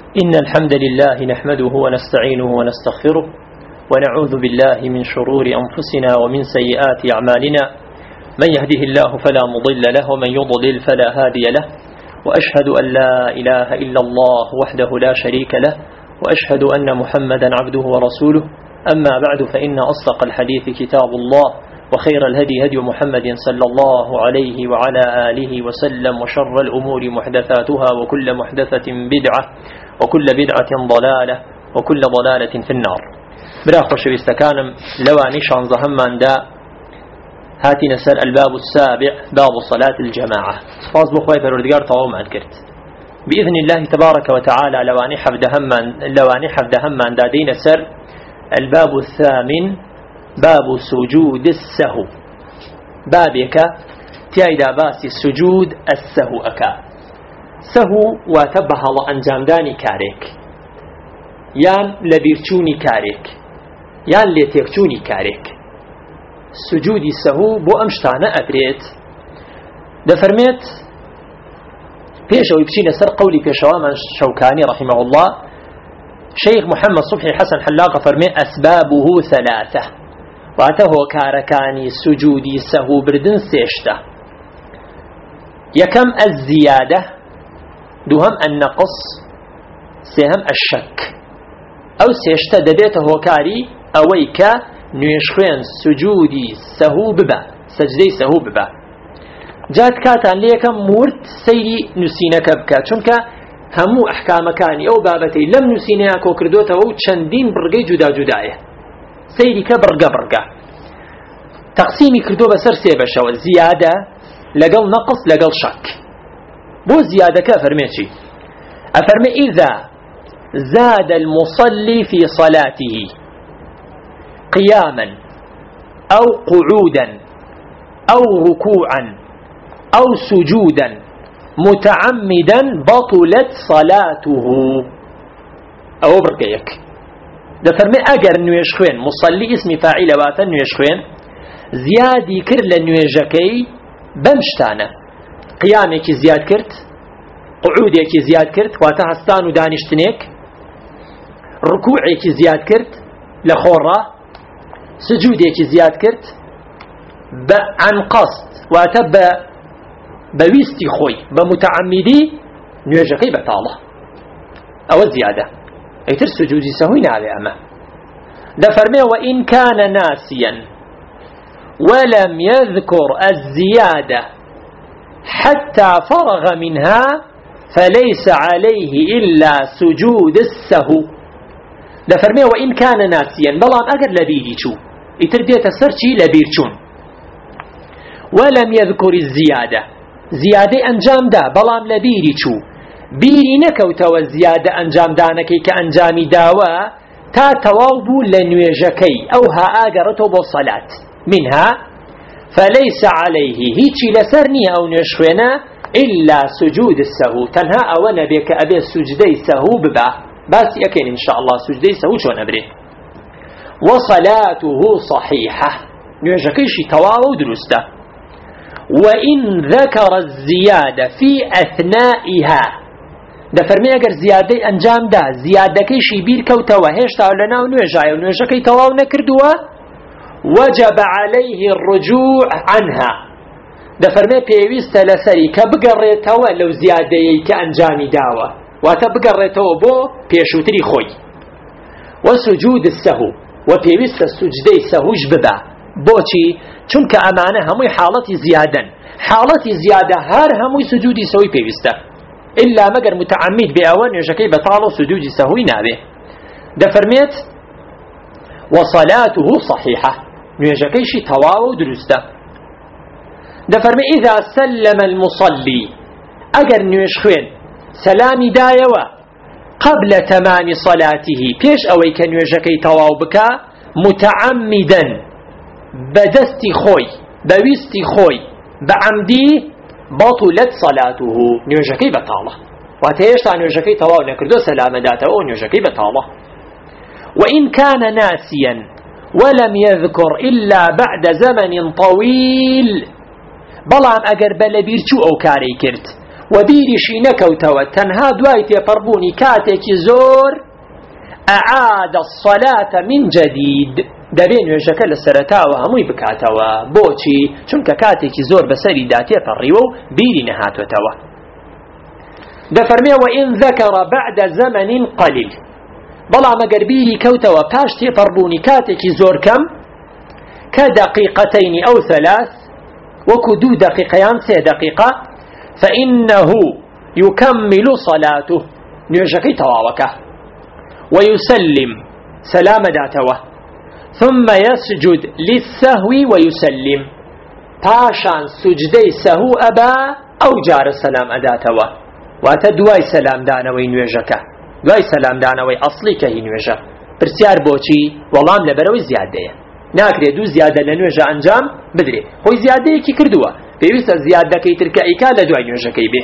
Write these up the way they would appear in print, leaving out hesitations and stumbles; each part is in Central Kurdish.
إن الحمد لله نحمده ونستعينه ونستغفره ونعوذ بالله من شرور أنفسنا ومن سيئات أعمالنا من يهده الله فلا مضل له ومن يضلل فلا هادي له وأشهد أن لا إله إلا الله وحده لا شريك له وأشهد أن محمدا عبده ورسوله أما بعد فإن أصدق الحديث كتاب الله وخير الهدي هدي محمد صلى الله عليه وعلى آله وسلم وشر الأمور محدثاتها وكل محدثة بدعة وكل بدعة ضلالة وكل ضلالة في النار. براخ وشويستكانم لواني شانزة همان دا هاتي نسأل الباب السابع باب صلاة الجماعة. فاز بخواي فالوردقار طوام أذكرت بإذن الله تبارك وتعالى لواني حفظ همان دا دين سر الباب الثامن باب سجود السهو. بابك تيايدا باس السجود السهو أكا سهو واتبه الله أنجامداني كاريك يان لبيرچوني كاريك يان لتيكچوني كاريك سجود السهو بو أمشتانا أبريت دفرميت بيش أو يبشين سر قولي بيشواما شوكاني رحمه الله شيخ محمد صبحي حسن حلاقة فرمي أسبابه ثلاثة واتهو كاركاني سجودي سهو بردن سيشتا يكم الزيادة دوهم النقص سهم الشك أو سيشتا دبيته كاري أويك نيشخين سجودي سهو ببا سجدي سهو ببا جات كاتان ليكم مورت سيري نسينك بكا چونك همو أحكام كاني أو بابتي لم نسينيها كوكردوتا و چندين برقي جدا جداية سيري كبرقا برقا تقسيمي كردو بسر سيبشا والزيادة لقل نقص لقل شك بو زيادة كأفرميتي أفرمي إذا زاد المصلي في صلاته قياما أو قعودا أو ركوعا أو سجودا متعمدا بطلت صلاته أو برقيك ده فرمي أجر نويشخوين مصلي اسم فاعل واتا نويشخوين زيادي كر لنويجكي بمشتانه قيامك زياد كرت قعودك زياد كرت واتا هستان و دانشتنيك ركوعك زياد كرت لخورة سجودك زياد كرت عن قصد واتا بويستي خوي بمتعمدي نوجقي بطالة أو الزيادة ايتر سجودي سهوين على أما ده فرمي وإن كان ناسيا ولم يذكر الزيادة حتى فرغ منها فليس عليه إلا سجود السهو. ده فرمي وإن كان ناسيا بلان أقر لبيدي شو يترديت السرشي لبيرشون ولم يذكر الزيادة زيادة أنجام دا بلان لبيدي شو بيري نكوتو الزيادة أنجام دانكي كأنجامي داوا تا توابو لنويجكي أو ها آقرتو بالصلاة منها فليس عليه هيتشي لسرني أو نشوينا إلا سجود السهو تنها أولا بك أبي السجدي سهو ببا بس يكين إن شاء الله سجدي سهو شون أبري وصلاته صحيحة نيجاكيشي تواو درسته وإن ذكر الزيادة في أثنائها ده فرمي أجر زيادة أنجام ده زيادة كيشي بير كوتوا هيش تاولنا ونيجاي ونيجاكي تواو نكردوا وجب عليه الرجوع عنها ده فرمي بيويست لسري كبقريتوا لو زيادة كأنجامي داوة وتبقريتوا بو بيشوتري خوي وسجود السهو وبيويست السجدي سهوش ببا بوشي چونك أمانة هموي حالتي زيادا حالتي زيادة هار هموي سجودي سهوي بيويستا إلا مقر متعمد بأوان يجاكي بطالو سجودي سهوي نابه ده فرميت وصلاته صحيحة نيجاكيشي تواو درسته ده فرمي إذا سلم المصلي أجر نيشخوين سلامي دايوا قبل تمام صلاته بيش أوي كان نيجاكي تواو بكا متعمدا بدستي خوي بويستي خوي بعمدي بطلت صلاته نيجاكي بطالة واتيشتا نيجاكي تواو نكردو سلام داته نيجاكي بطالة وإن كان ناسيا ولم يذكر إلا بعد زمن طويل بلان أجر بلبيرچو أو كاري كرت وبيرشي نكوتوا تنها دواي تيبربوني كاتيكي زور أعاد الصلاة من جديد دبين ويشكا لسرتا وهموي بكاتوا بوشي چونك كاتيكي زور بسري داتي فريو بيري نهاتو توا دفرمي وإن ذكر بعد زمن قليل بلا مگر بيري كوتوا باش تيبربوني كاتيكي زور كم كدقيقتين أو 3 وكدو دقيقيان 3 دقيقة فإنه يكمل صلاته نيوشكي تواوكه ويسلم سلام داتوه ثم يسجد للسهو ويسلم باشان سجدي سهو أبا أو جار السلام أداتوه واتدواي سلام دانوي نيوشكه دواي سلام دانوي أصلي كهي نيوشا برسيار بوشي والله لبروي زيادة ناكري دو زيادة لنيوشا أنجام بدري خوي زيادة كي كردوه بيوسا زيادة كي تركائكا لدواي نيوشكي به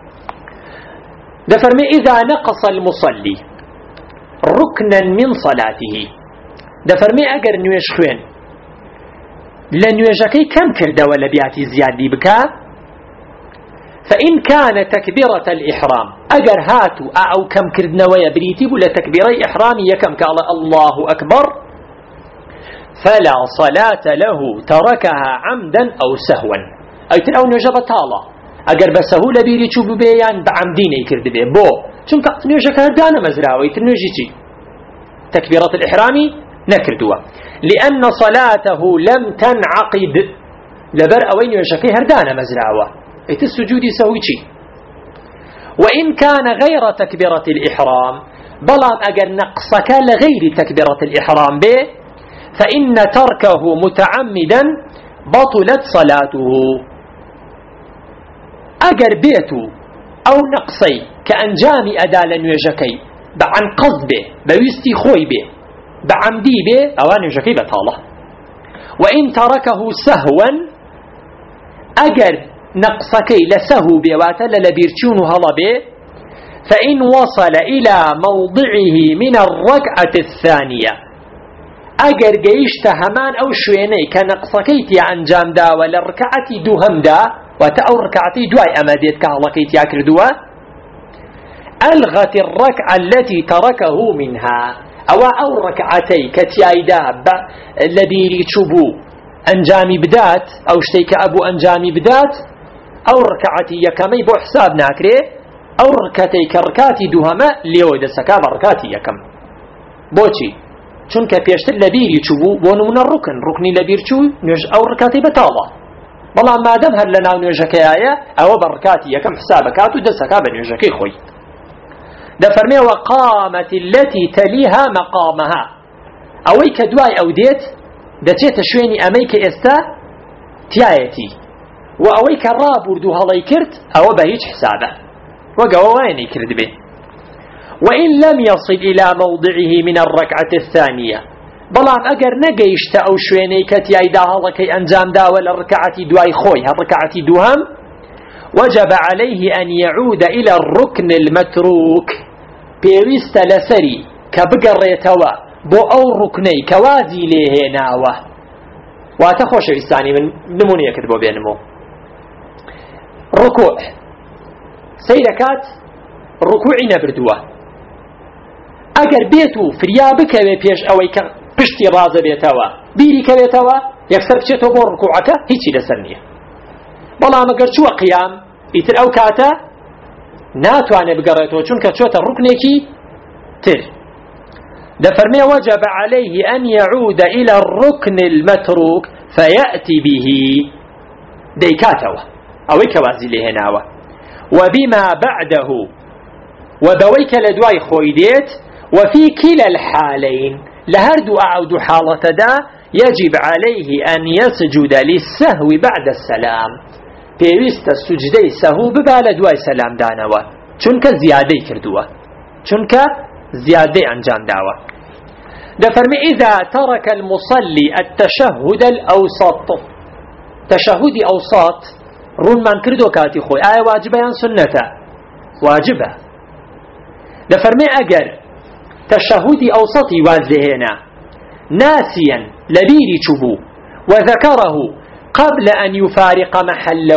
دفرمي إذا نقص المصلي ركنا من صلاته دفرمي أجر نيوش خوين لنيوشكي كم كرده ولا بياتي زيادة بكا فإن كان تكبيرة الإحرام أجر هاتو أو كم كردنا ويبريتي ولا تكبيري إحرامي يكم قال الله أكبر فلا صلاة له تركها عمدا أو سهوا أي تنأو نيوشا بطالة أجر بسهولة بيري تشوبو بيان بعمديني كرد بي بو چونك نيوشا كردانا مزراوي تنوجيتي تكبيرة الإحرام نكردوا لأن صلاته لم تنعقد لبر أوين نيوشا كردانا مزراوة ايت السجود سويتي وإن كان غير تكبيرة الإحرام بلان أجر نقصك لغير تكبيرة الإحرام به فإن تركه متعمدا بطلت صلاته أجر بيتو أو نقصي كأنجام أدال نيوجكي بعن قصد به بويستي خوي به بعمدي به أوان نيوجكي بطالة وإن تركه سهوا أجر نقصكي لسهو بواتل لبيرتشون هلا به فإن وصل إلى موضعه من الركعة الثانية أجر جيشت همان أو شويني كنقصكيتي أنجام دا ولركعة دوهم دا وتأو ركعتي دواي أماديت كهلكيت ياكر دوا ألغت الركعة التي تركه منها أو ركعتي كتيايدا لبيري تشبو أنجامي بدات أو شتيك أبو أنجامي بدات أو ركعتي يكمي بو حساب ناكري أو ركعتي كركاتي دوهما ليو دسكاب ركعتي يكم بوشي چونك بيشتر لبيري تشبو بونون الركن ركني لبير تشو أو ركعتي بتالا بەڵام مادەم هەر لە ناو نوێژەکەیایە ئەوە بەڕکاتی یەکەم حسابەکات و دەسەکا بە نوێژەکەی خۆی دەفەرمێ وقامت التي تليها مقامها ئەوەی کە دوای ئەو دێت دەچێتە شوێنی ئەمەی کە ئێستا تایەتی و ئەوەی کە ڕابورد و هەڵەی کرد ئەوە بە هیچ حسابە وەگەوە وایەنی کرد بێ وإن لم يصل إلى موضعه من الركعة الثانية بلام اگر نگەیشتە ئەو شوێنەی کە تیایدا هەڵەکەی ئەنجام داوە لە ڕکعەتی دوای خۆی ڕکعەتی دووهەم وجب عليه أن يعود إلى الركن المتروك پێویستە لەسەری کە بگەڕێتەوە بۆ ئەو ڕوکنەی کە وازی لێهێناوە واتە خۆشەویستانی من نمونەیەکت بۆ بێنمەوە ڕکوع سەیرەکات ڕکوعی نەبردووە ئەگەر بێت و فریا بکەوێ پێش ئەوەی کە پشتی ڕازە بێتەوە بیری کەوێتەوە یەکسەر بچێتەوە بۆ ڕکوعەکە هیچی لەسەر نییە بەڵام ئەگەر چووە قیام ئیتر ئەو کاتە ناتوانێت بگەڕێتەوە چونکە چۆتە ڕوکنێکی تر دەفەرمێ وجب عليه أن يعود إلى الركن المتروك فيأتي به دەیکاتەوە ئەوەی کە وازی لێهێناوە وبما بعده وبەوەی کە لە دوای خۆی دێت وفي كلا الحالين لهردو أعود حالة دا يجب عليه أن يسجد للسهو بعد السلام پێویستە سوجدەی سەهو ببا لە دوای سەلام دانەوە چونکە زیادەی کردووە چونکە زیادەی ئەنجام داوە دەفەرمێ إذا ترك المصلي التشهد الأوسط تشهدی أوسط ڕوونمان کردو کاتی خۆی ئایا واجبە یان سنەتە واجبە دەفەرمێ ئەگەر تشهدي أوسطي وازهنا ناسيا لبيري چبو وذكره قبل أن يفارق محله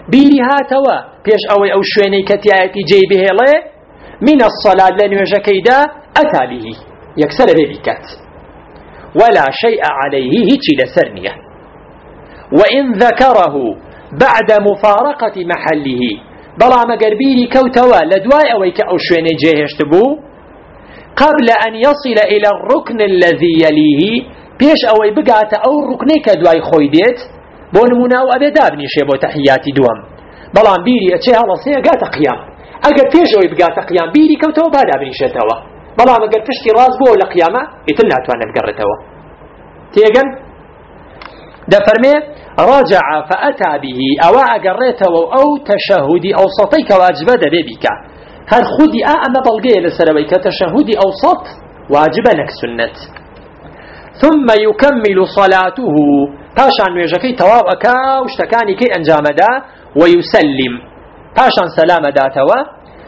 بيري هاتوا بيش أو شويني كتياتي جي بهيلي من الصلاة لنواجه كيدا أتى به يكسر ببكات ولا شيء عليه هيتي لسرنية. وإن ذكره بعد مفارقة محله بلا مقربيري كوتوا لدواي أويك أو شويني جيهشتبو قبل أن يصل إلى الركن الذي يليه بيش أوي بقات أو الركني كدواي خويديت بونمونا أو أبي دابني شيبو تحياتي دوام بلان بيري أتشيها لصيا قات قيام أقر بيش أوي بقات قيام بيري كوتوا بعد أبني شتوا بلان أقر فشتي راس بو لقيامة يتلنا توانا بقرتوا تيغن ده فرمي رجع فأتى به أو أقريته أو تشهدي أو صطيك واجبة بيبك هل خودي أما بلغي لسرويك تشهدي أو صط واجبنك سنة ثم يكمل صلاته باشان ويجكي تواوكا واشتكاني كي أنجامدا ويسلم باشان سلام داتوا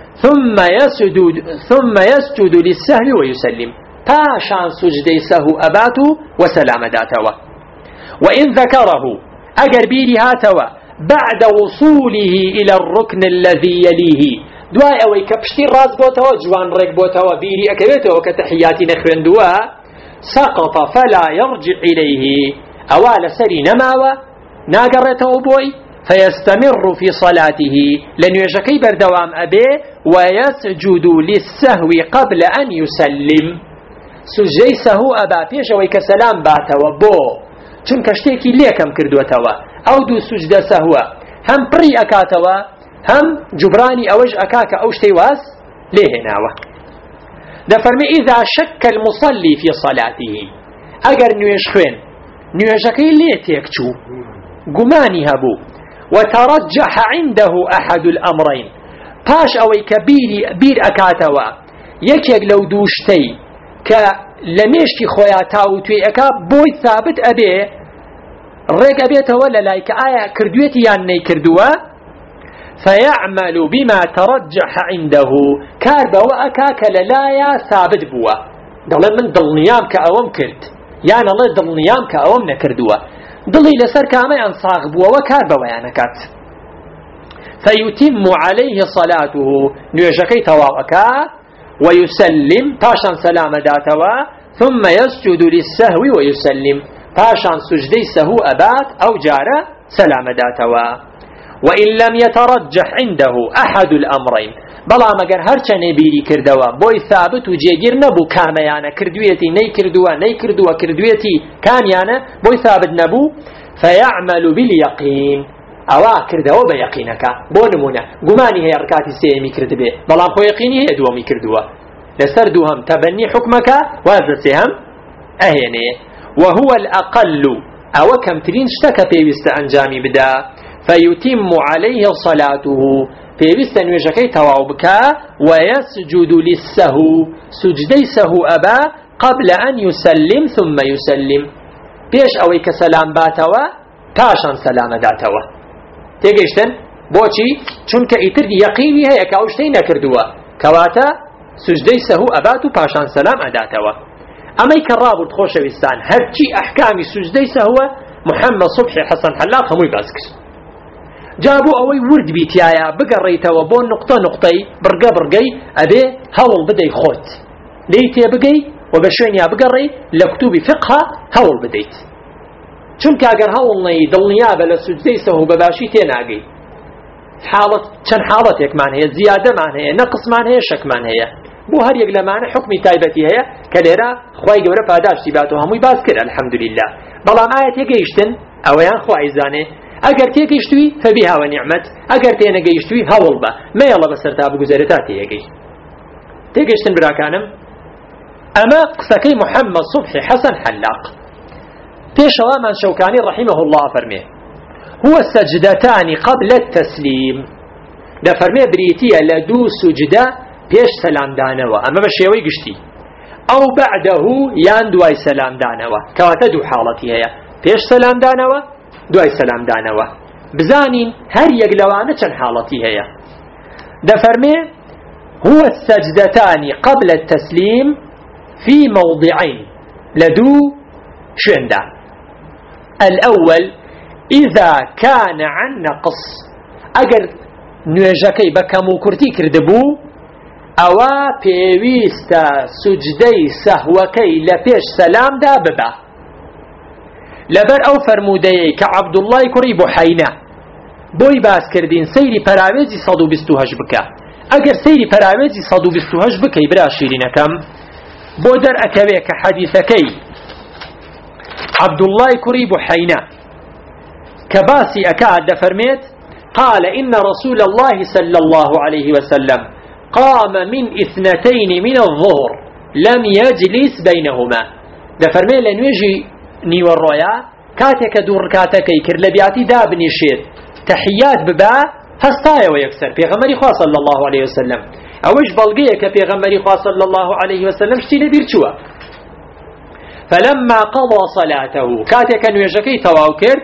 ثم يسجد للسهل ويسلم باشان سجدي سهو أباتو وسلام داتوا. وإن ذكره أجر بيري هاتوا بعد وصوله إلى الركن الذي يليه دواء أوي كبشتي راس بوتوا جوان ريك بوتوا بيري أكبتوا كتحياتي نخوين دوا سقط فلا يرجع إليه أوال سري نماوى ناقرته بوي فيستمر في صلاته لن يجكي بردوام أبيه ويسجد للسهو قبل أن يسلم سجي سهو أبا بيش ويكسلام باتوا بو چون كشتيكي ليكم كردوتوا أو دو سجد سهو هم بري أكاتوا هم جبراني أوج أكاك أوشتي واس ليه ناوى دفرمي إذا شك المصلي في صلاته أجر نيشخين نيشكي ليتيكتشو قماني هبو وترجح عنده أحد الأمرين باش أوي بير أكاتوا يكيك لو دوشتي كلميشتي خويا تاوتوي أكا بوي ثابت أبي ريك أبيته ولا لايك آية كردويتي يعني كردوا فيعمل بما ترجح عنده كاربا وأكاك للايا ثابت بوا دولة من ضل نيام كأوم كرد يعني الله ضل نيام كأوم نكردوا ضلي لسر كامي أنصاغ بوا وكاربا ويانكات فيتم عليه صلاته نيجكي تواوكا ويسلم باشان سلام داتوا ثم يسجد للسهو ويسلم باشان سجدي سهو أبات أو جارة سلام داتوا. وإن لم يترجح عنده أحد الأمرين بلا مگر هرچنه بيري كردوا بوي ثابت وجيگير نبو كاميانا كردويتي ني كردوا كردويتي كاميانا بوي ثابت نبو فيعمل باليقين أوا كردوا بيقينك بونمونا قماني هي أركاتي سيمي كرد بي بلا خو يقيني هي دوامي كردوا لسردوهم تبني حكمك وازسهم أهيني وهو الأقل أو كم ترين اشتكى بيوست أنجامي بدا فيتم عليه صلاته بيوست نوجكي توابك ويسجد للسهو سجدي سهو أبا قبل أن يسلم ثم يسلم بيش أوي كسلام باتوا تاشان سلام داتوا تيجيشتن بوشي چونك إتر يقيني هي كأوشتين كردوا كواتا سجدي سهو أباتو باشان سلام أداتوا. أما يكرابط خوشويستان هرچي أحكامي سجدي سهو محمد صبحي حسن حلاق هموي باسكس جابوا أوي ورد بيتيايا بقريتوا بون نقطة برقي أبي هول بدي خوت ليتي بقي وبشوين يا بقري لكتوب فقه هول بديت چونك اگر هولني دڵنیابە لە سوجدەی سەهو بەباشی تێناگەی حاڵەت چەند حاڵەتێکمان هەیە زیادەمان هەیە نەقسمان هەیە شەکمان هەیە بۆ هەر یەک لەمانە حکمی تایبەتی هەیە کە لێرە خوای گەورە پاداشتی باتەوە هەمووی باس کرد الحەمدولله بەڵام ئایا تێگەیشتن ئەوەیان خوای زانێ ئەگەر تێگەیشتووی فەبیها وەنیعمەت ئەگەر تێنەگەیشتووی هەوڵ بە مەیەڵە بەسەر تا بگوزارێ تا تێگەیشتن براکانم ئەمە قسەکەی محەممەد صبحی حەسەن حەلاق بيشوا من شوكاني رحمه الله فرمي هو السجدتان قبل التسليم ده فرمي بريتيا لدو سجدة بيش سلام دانوا أما بشيوي قشتي أو بعده يان دواي سلام دانوا كواتا دو حالتي هي بيش سلام دانوا دواي سلام دانوا بزانين هر يقلوانا چن حالتي هي ده فرمي هو السجدتان قبل التسليم في موضعين لدو شندا الأول إذا كان عن نقص ئەگەر نوێژەکەی بە کەم و کورتی کردبوو ئەوە پێویستە سوجدەی سەهوەکەی لە پێش سەلامدا ببە لەبەر ئەو فەرموودەیەی کە عەبدوڵڵای کوڕی بوحەینە بۆی باس کردین سەیری پەراوێزی 128 بکە ئەگەر سەیری پەراوێزی 128 بکەی برا شیرینەکەم بۆ دەرئەکەوێ کە حەدیثەکەی عەبدوڵڵای کوڕی بوحەینە کە باسی ئەکات دەفەرمێت قال إن رسول الله صلى الله عليه وسلم قام من 2 من الظهر لم يجلس بينهما دەفەرمێت لە نوێژی نیوەڕۆیە کاتێک کە دوو ڕکاتەکەی کرد لە بیاتی دابنیشێت تحیات ببا هەستایەوە یەکسەر پێغەمبەری خوا صلی الله عليه وسلم ئەوەش بەڵگەیە کە پێغەمبەری خوا صلی الله عليه وسلم شتی لەبیر چووە فلما قضى صلاته كاتك نوێژەکەی تەواو کرد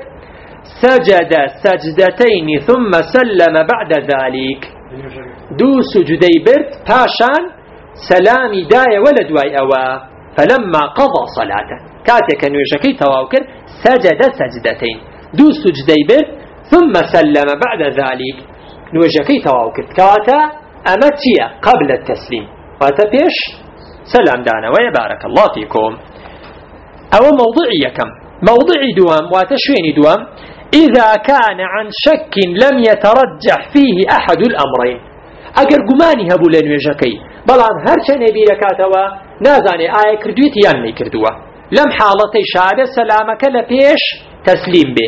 سجد سجدتين ثم سلم بعد ذلك دو سجدي برد پاشان سلامي داية ولا دواي أوا فلما قضى صلاته كاتك نوێژەکەی تەواو کرد سجد سجدتين دو سجدي برد ثم سلم بعد ذلك نوێژەکەی تەواو کرد كاتا أمتيا قبل التسليم واتا بيش سلام دانا ويبارك الله فيكم أو موضعي كم موضعي دوام واتشويني دوام إذا كان عن شك لم يترجح فيه أحد الأمرين أجر قماني هبو لنوێژەکەی بەڵام هەرچە نەبی دەکاتەوە نازانێ ئایا کردویت یان نەیکردووە لەم حاڵەتەی شارە سەلامەکە لە پێش تەسلیم بێ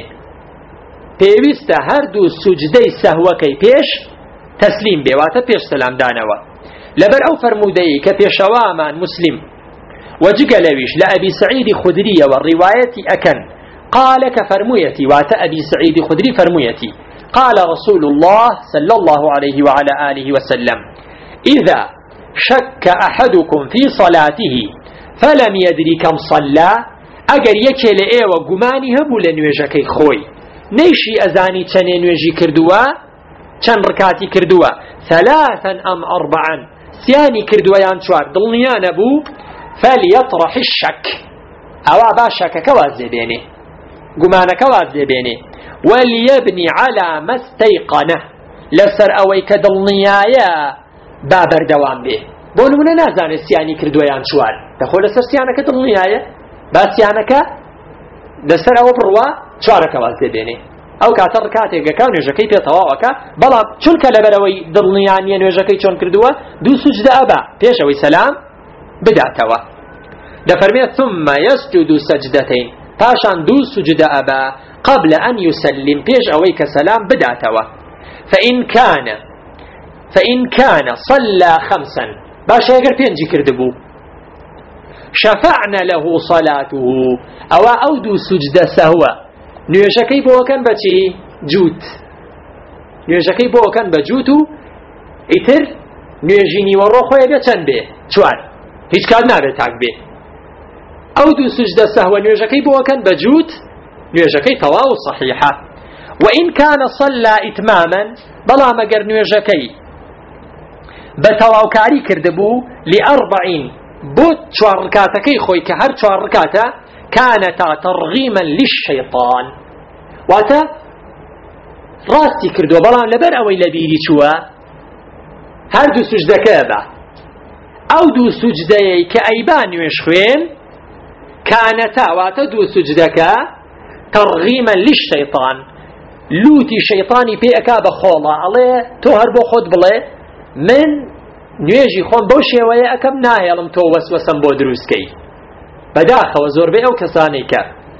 پێویستە هەردوو سوجدەی سەهوەکەی پێش تەسلیم بێ واتە پێش سەلامدانەوە لەبەر ئەو فەرموودەی کە پێشەوامان مسلم وجگلويش لأبي سعيد خدري والرواية أكن قال كفرميتي وات أبي سعيد خدري فرميتي قال رسول الله صلى الله عليه وعلى آله وسلم إذا شك أحدكم في صلاته فلم يدري كم صلى أجر يكل إيه وقماني هبو لنويجكي خوي نيشي أزاني تنين نويجي كردوا چەند ڕکاتی کردووە 3 أم 4 سیانی کردووە یان 4 دڵنیا نەبوو فليطرح الشك أوا باشك كوازبيني قمانك وازبيني وليبني على ما استيقنه لسر أوي كدلنيايا بابر دوام به بونمنا نازان السياني كردويان شوار تقول لسر سيانك دلنيايا باسيانك لسر أو بروا شوارك وازبيني أو كاتر كاتيك كان نوێژەکەی پێتەواوەکە بەڵام چونکە لەبەرەوەی دڵنیانیە نوێژەکەی چۆن کردووە دوو سوجدە ئەبا پێشەوەی سەلام بداتەوە دەفەرمێت ثم يسجد سجدتين پاشان دوو سوجدە ئەبا قبل أن يسلم پێش ئەوەی کە سەلام بداتەوە فإن كان صلى 5 باش ئەگەر 5 کردبوو شفعنا له صلاته أو دو سجدە سەهوە نوێژەکەی بۆکەن بەچی جووت نوێژەکەی بۆکەن بە جووت و ئیتر نوێژی نیوەڕۆ خۆی بێ چەند بێ 4 هیچ کات نابێت تاک بێ ئەو دوو سوجدە سەهوە نوێژەکەی بۆکەن بە جووت نوێژەکەی تەواو صحیحە وإن كان صلى إتماما بەڵام ئەگەر نوێژەکەی بە تەواوکاری کردبوو ل40 بۆ 4 ڕکاتەکەی خۆی کە هەر 4 ڕکاتە كانتا ترغيما للشيطان واتا راستي كردو بلان لبر اوي لبيري چوا هر دو سجدكا با او دو سجدكي كأيبان يشخوين كانتا واتا دو سجدكا ترغيما للشيطان لوتي شيطاني بي اكا بخولا عليه توهر بو خود بلي من نويجي خون بوشي ويا اكم نايلم تو وسوسم بو دروسكي بەداخەوە زۆربەی ئەو کەسانەی کە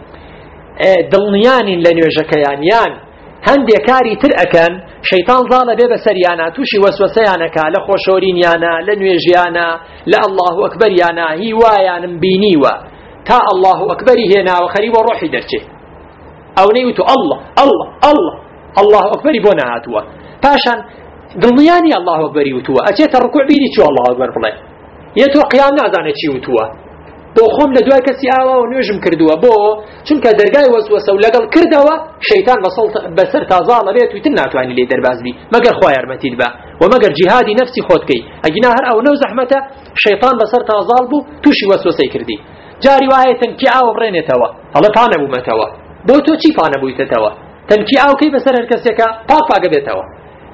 دڵنیانین لە نوێژەکەیان هەندێک کاری تر ئەکەن شەیتان زاڵە بێ بەسەریانە تووشی وەسوەسەیانەکە لە خۆشەورینیانە لە نوێژیانە لە ئەڵڵاهو ئەکبەریانە هی وایانم بینیوە تا ئەڵڵاهو ئەکبەری هێناوە خەریبە ڕۆحی دەرچێ ئەو نەیوتو ئەڵڵە ئەڵڵە ئەڵڵە ئەڵڵاهو ئەکبەری بۆ نەهاتووە پاشان دڵنیانی ئەڵڵاهو ئەکبەری وتووە ئەچێتە ڕکوع بیری چوو ئەڵڵاهو ئەکبەر بڵێ یەتۆ قیام نازانێت چی وتووە بۆ خۆم لە دوای کەسی ئاوا و نوێژم کردووە بۆ چونکە دەرگای وەسوەسە و لەگەڵ کردەوە شەیتان بەسەر تازاڵە بێت و تر ناتوانانی لێ دەرباز بی مەگەر خوا یارمەتیت بە و مەگەر جیهادی نەفسی خۆت کەی ئەگینا هەر ئەو نەو زەحمەتە شەیتان بەسەر تازاڵ بوو تووشی وەسوەسەی کردی جاری وایە تەنکی ئاوە بڕێنێتەوە هەڵە پانەبوومەتەوە بۆ تۆ چی پانەبوویتەوە تەنکی ئاوکەی بەسەر هەر کەسێکە پاک پاگە بێتەوە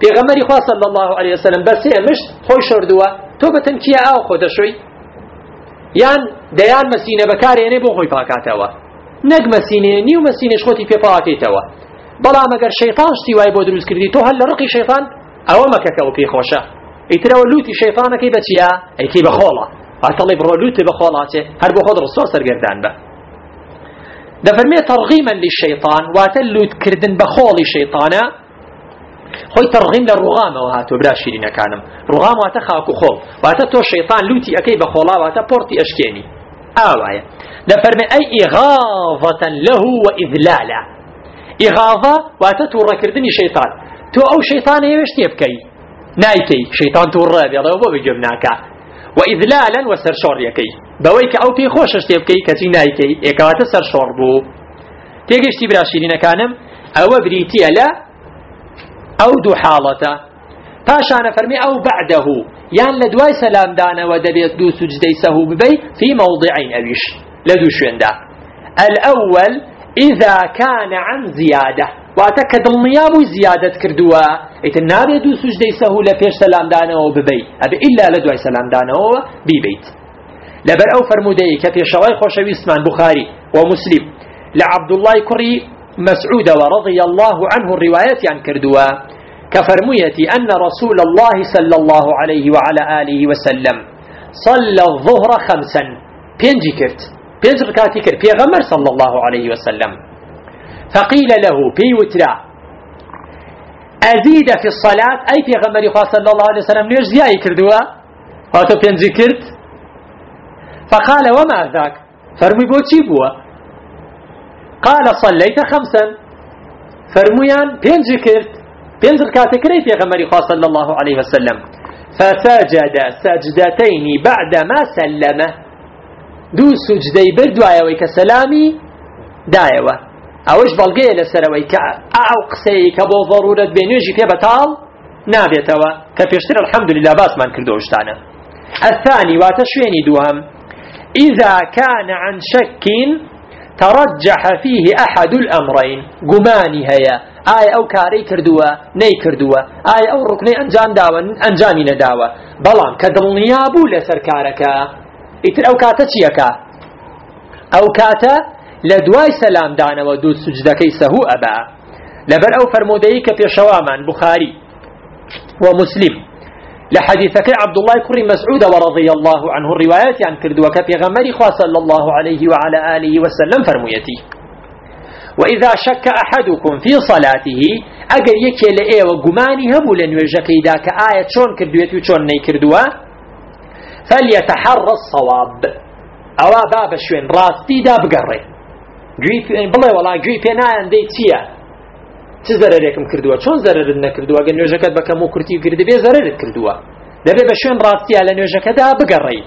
پێغەمبەری خوا صلی الله علیه وسلم بەسێ مشت خۆی شۆردووە تۆ بە تەنکیە ئاو خۆ دەشۆی یان دەیان مەسینە بەکارێنێ بۆ خۆی پاکاتەوە نەک مەسینێ نیو مەسینێش خۆتی پێ پاکێتەوە بەڵام ئەگەر شەیطان شتی وای بۆ دروست کردی تۆ هەر لە ڕقی شەیطان ئەوە مەکەکە و پێخۆشە ئیترەوە لوتی شەیطانەکەی بە چیە ئەیکەی بە خۆڵە ئاتەڵێ بڕۆ لوتێ بە خۆڵاتێ هەر بۆ خۆت ڕستۆ سەرگەردان بە دەفەرمێ تەرغیمەن للشەیطان واتە لوتکردن بە خۆڵی شەیطانە خۆی تەرغیم لە ڕوغامەوە هاتووە برا شیرینەکانم ڕوغام واتە خاک و خۆڵ واتە تۆ شەیطان لوتی ئەەکەی بە خۆڵا واتە پۆرتی ئەشکێنی ئاوایە دەفەرمێ ئەی ئیغاظەتەن لەهو وئیذلالا ئیغاظە واتە تووڕەکردنی شەیطان تۆ ئەو شەیطانە هێوێ شتێ بکەی نایکەی شەیطان تووڕە بێڵەوە بۆ بگوێم ناکە وئیذلالا وە سەرشۆڕیەکەی بەوەی کە ئەو پێی خۆشە شتێ بکەی کەچی نایکەی ئێکەواتە سەرشۆڕ بوو تێگەشتی برا شیرینەکانم ئەوە بریتیە لە ئەو دوو حاڵەتە پاشانە فەرمی ئەو بەعدەهو یان لە دوای سەلامدانەوە دەبێت دوو سوجدەی سەهو ببەی في موضعین ئەویش لە دوو شوێندا الأول إذا كان عن زيادة واتە کە دڵنیا بووی زیادەت کردووە ئیتر نابێت دوو سوجدەی سەهو لە پێش سەلامدانەوە ببەی ئەبێ ئیلا لە دوای سەلامدانەوە بیبیت لەبەر ئەو فەرمودەیە کە پێشەوای خۆشەویستمان بوخاری و مسلم لە عەبدوڵڵای کوڕی مسعودەوە رضي الله عنه الروايات كردوا كفرميتي أن رسول الله صلى الله عليه وعلى آله وسلم صلى الظهر 5 بينجي كرت بينج ركعتي كرت بيغمر صلى الله عليه وسلم فقيل له بيوترا أزيد في الصلاة أي بيغمر صلى الله عليه وسلم ليش زياي كردوا هاتو بينجي كرت فقال وما ذاك فرمي بوتي بوا قال صليت 5 فرميان بينجي كرت بينزل كاتكري في غمري صلى الله عليه وسلم فسجد سجدتين بعدما سلم دو سجدي بردوايا ويك سلامي دايوا اوش بلغي لسروي او قسي كبو ضرورة بينيجي في بطال نابيتوا كبيشتر الحمد لله باس من كردوشتانا الثاني واتشويني دوهم إذا كان عن شك ترجح فيه أحد الأمرين قماني هيا آية أو كاري كردوا ني كردوا آية أو ركني أنجامي نداوة بلان كدلنيابو لسر كاركا إتر أو كاتا تيكا أو كاتا لدواي سلام دانا ودود سجدكي سهو أبا لبر أو فرموديك في شوامان بخاري ومسلم لحديثك عبد الله كريم مسعود ورضي الله عنه الروايات عن كردوا كفي غمري صلى الله عليه وعلى آله وسلم فرميتي وإذا شك أحدكم في صلاته أجر يكي لإيه وقماني هبو لنوجكي ذاك آية شون كردويتي وشون ني كردوا فليتحرى الصواب أوا باب شوين راستي دا بقري بڵێ وڵا گوێی پێ نایان دەی چییە چ زەرەرێکم کردووە چۆن زەرەرت نەکردووە گە نوێژەکەت بەکەم و کورتی و گردبێ زەرەرت کردووە دەبێ بە شوێن ڕاستیە لە نوێژەکەدا بگەڕێی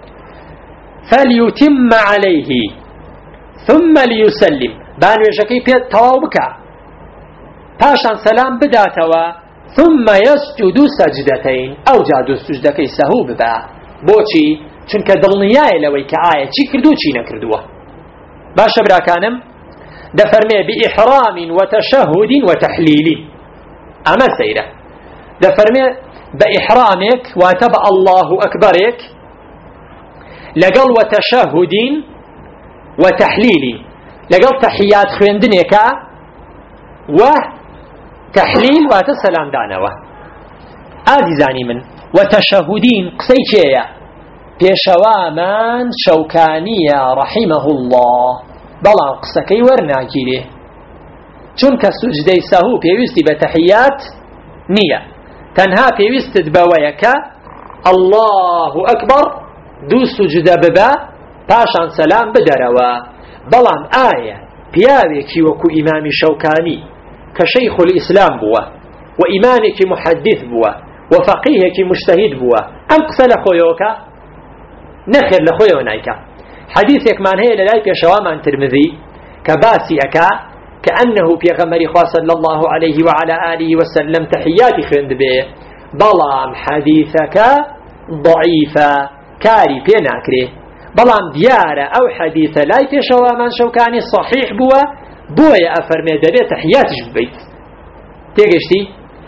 فليتم عليه ثم ليسلم با نوێژەکەی پێ تەواو بکە پاشان سەلام بداتەوە ثم يسجد سجدتين ئەو جا دوو سوجدەکەی سەهوو ببە بۆچی چونکە دڵنیایە لەوەی کە ئایا چی کردو چی نەکردووە باشە براکانم دەفەرمێ بإحرام وتشهد وتحليل ئەمە سەیرە دەفەرمێ بە ئیحرامێک واتە بە الله ئەکبەرێک لەگەڵ وتشهد وتحليل لەگەڵ تەحیات خوێندنێکە و تحلیل واتە سەلامدانەوە ئازیزانی من وتشهدین قسەی کێیە پێشەوامان شەوکانیە ڕەحیمەه الله بەڵام قسەکەی وەرناگیرێ چونکە سوجدەی سەهوو پێویستی بە تەحیات نییە تەنها پێویستت بەوەیە کە الله ئەکبەر دوو سوجدە ببە پاشان سەلام بدەرەوە بەڵام ئایا پیاوێکی وەکو ئیمامی شەوکانی کە شەیخ الئیسلام بووە و ئیمامێکی محەدیث بووە و فەقیهێکی مجتەهید بووە ئەم قسە لە خۆیەوەکە نەخێر لە خۆیەوە نایکە حەدیثێکمان هەیە لە لای پێشەوامان ترمذی کە باسی ئەکا کە ئەنەهو پێغەمبەری خوا صلی الله عليه وعلى آله وسلم تحیاتی خوێند بێ بەڵام حەدیثەکە ضعیفە کاری پێ ناکرێ بەڵام دیارە ئەو حەدیثە لای پێشەوامان شەوکانی صحیح بووە بۆیە ئەفەرمێ دەبێت تحیاتش ببیت تێگەشتی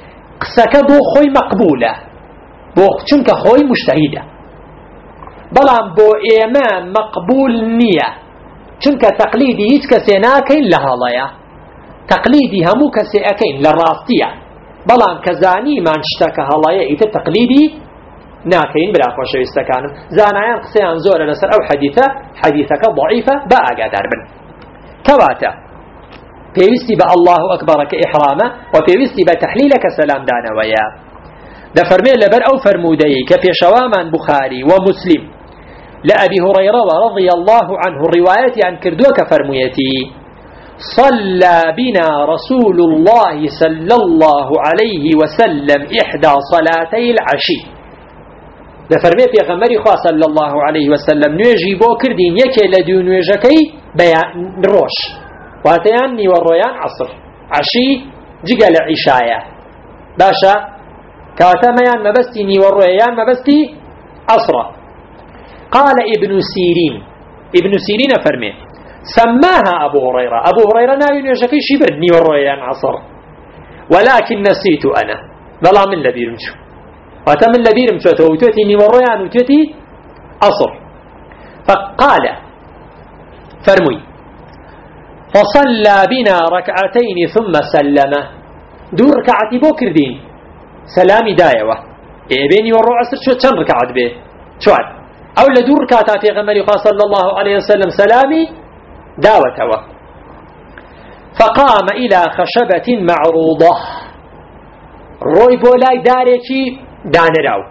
قسەکە بۆ خۆی مەقبولە بۆ چونکە خۆی مجتهیدە بەڵام بۆ ئێمە مەقبول نییە چونکە تەقلیدی هیچ کەسێ ناکەین لە هەڵەیە تەقلیدی هەموو کەسێ ئەکەین لە ڕاستیە بەڵام کە زانیمان شتەکە هەڵەیە ئیتر تەقلیدی ناکەین برا خۆشەویستەکانم زانایان قسەیان زۆرە لەسەر ئەو حەدیثەکە ضعیفە با ئاگادار بن کەواتە پێویستی بە الله ئەکبەرەکە ئیحرامە و پێویستی بە تەحلیلەکە سەلامدانەوەیە دەفەرمێت لەبەر ئەو فەرموودەی کە پێشەوامان بوخاری و مسلم لأبي هريرة رضي الله عنه روايتي عن كردوك فرميتي صلى بنا رسول الله صلى الله عليه وسلم إحدى صلاتي العشي دفرمي في غمري خواه صلى الله عليه وسلم نوجي بو كردين يكي لدو نوجكي بيان روش واتيان نيورويان عصر عشي جيقل عشايا باشا كاتميان مبستي نيورويان مبستي عصر قال ابن سيرين فرمي سماها أبو هريرة ناوي نوجكي شبرني ورويان عصر ولكن نسيت أنا بلا من لبيرمشو وتم لبيرمشو توتي نيورويان وتوتي عصر فقال فرمي فصلى بنا ركعتين ثم سلم دور ركعتي بوكر دين سلامي دايوة بيني والرو عصر شو كان ركعت به شوال أو لدور ركعتا في غمري صلى الله عليه وسلم سلامي داوته فقام إلى خشبة معروضة روي بولاي داريكي دانراو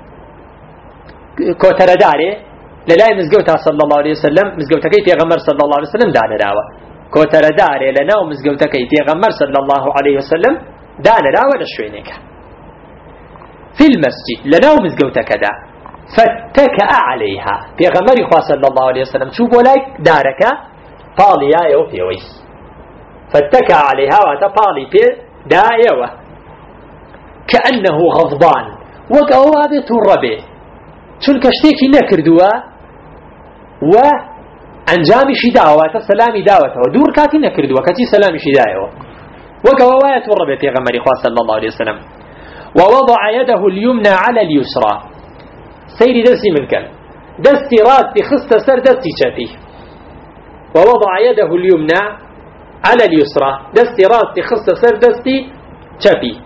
كوتر داري للاي مزقوتها صلى الله عليه وسلم مزقوتكي في غمر صلى الله عليه وسلم دانراو كوتر داري لنا ومزقوتكي في غمر صلى الله عليه وسلم دانراو لشوينك في المسجد لنا ومزقوتك دا فاتكأ عليها في غمر صلى الله عليه وسلم شو بولاي دارك طاليا يوفيوي فاتكأ عليها وتطالي في دايوة كأنه غضبان وقوابة الربي شون كشتيكي نكردوا وأنجامي شداوة سلامي داوته ودور كاتي نكردوا كاتي سلامي شداوة وقوابة الربي في غمر صلى الله عليه وسلم ووضع يده اليمنى على اليسرى سيري دستي من كان دستي راتي خست سر دستي شافي ووضع يده اليمنى على اليسرى دستي راتي خست سر دستي شافي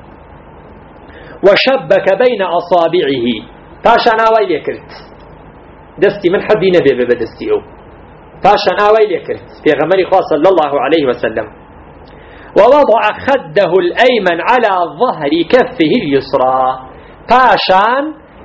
وشبك بين أصابعه تاشان آوائل يكرت دستي من حد نبي ببدستي أو تاشان آوائل يكرت في غمر صلى الله عليه وسلم ووضع خده الأيمن على ظهر كفه اليسرى تاشان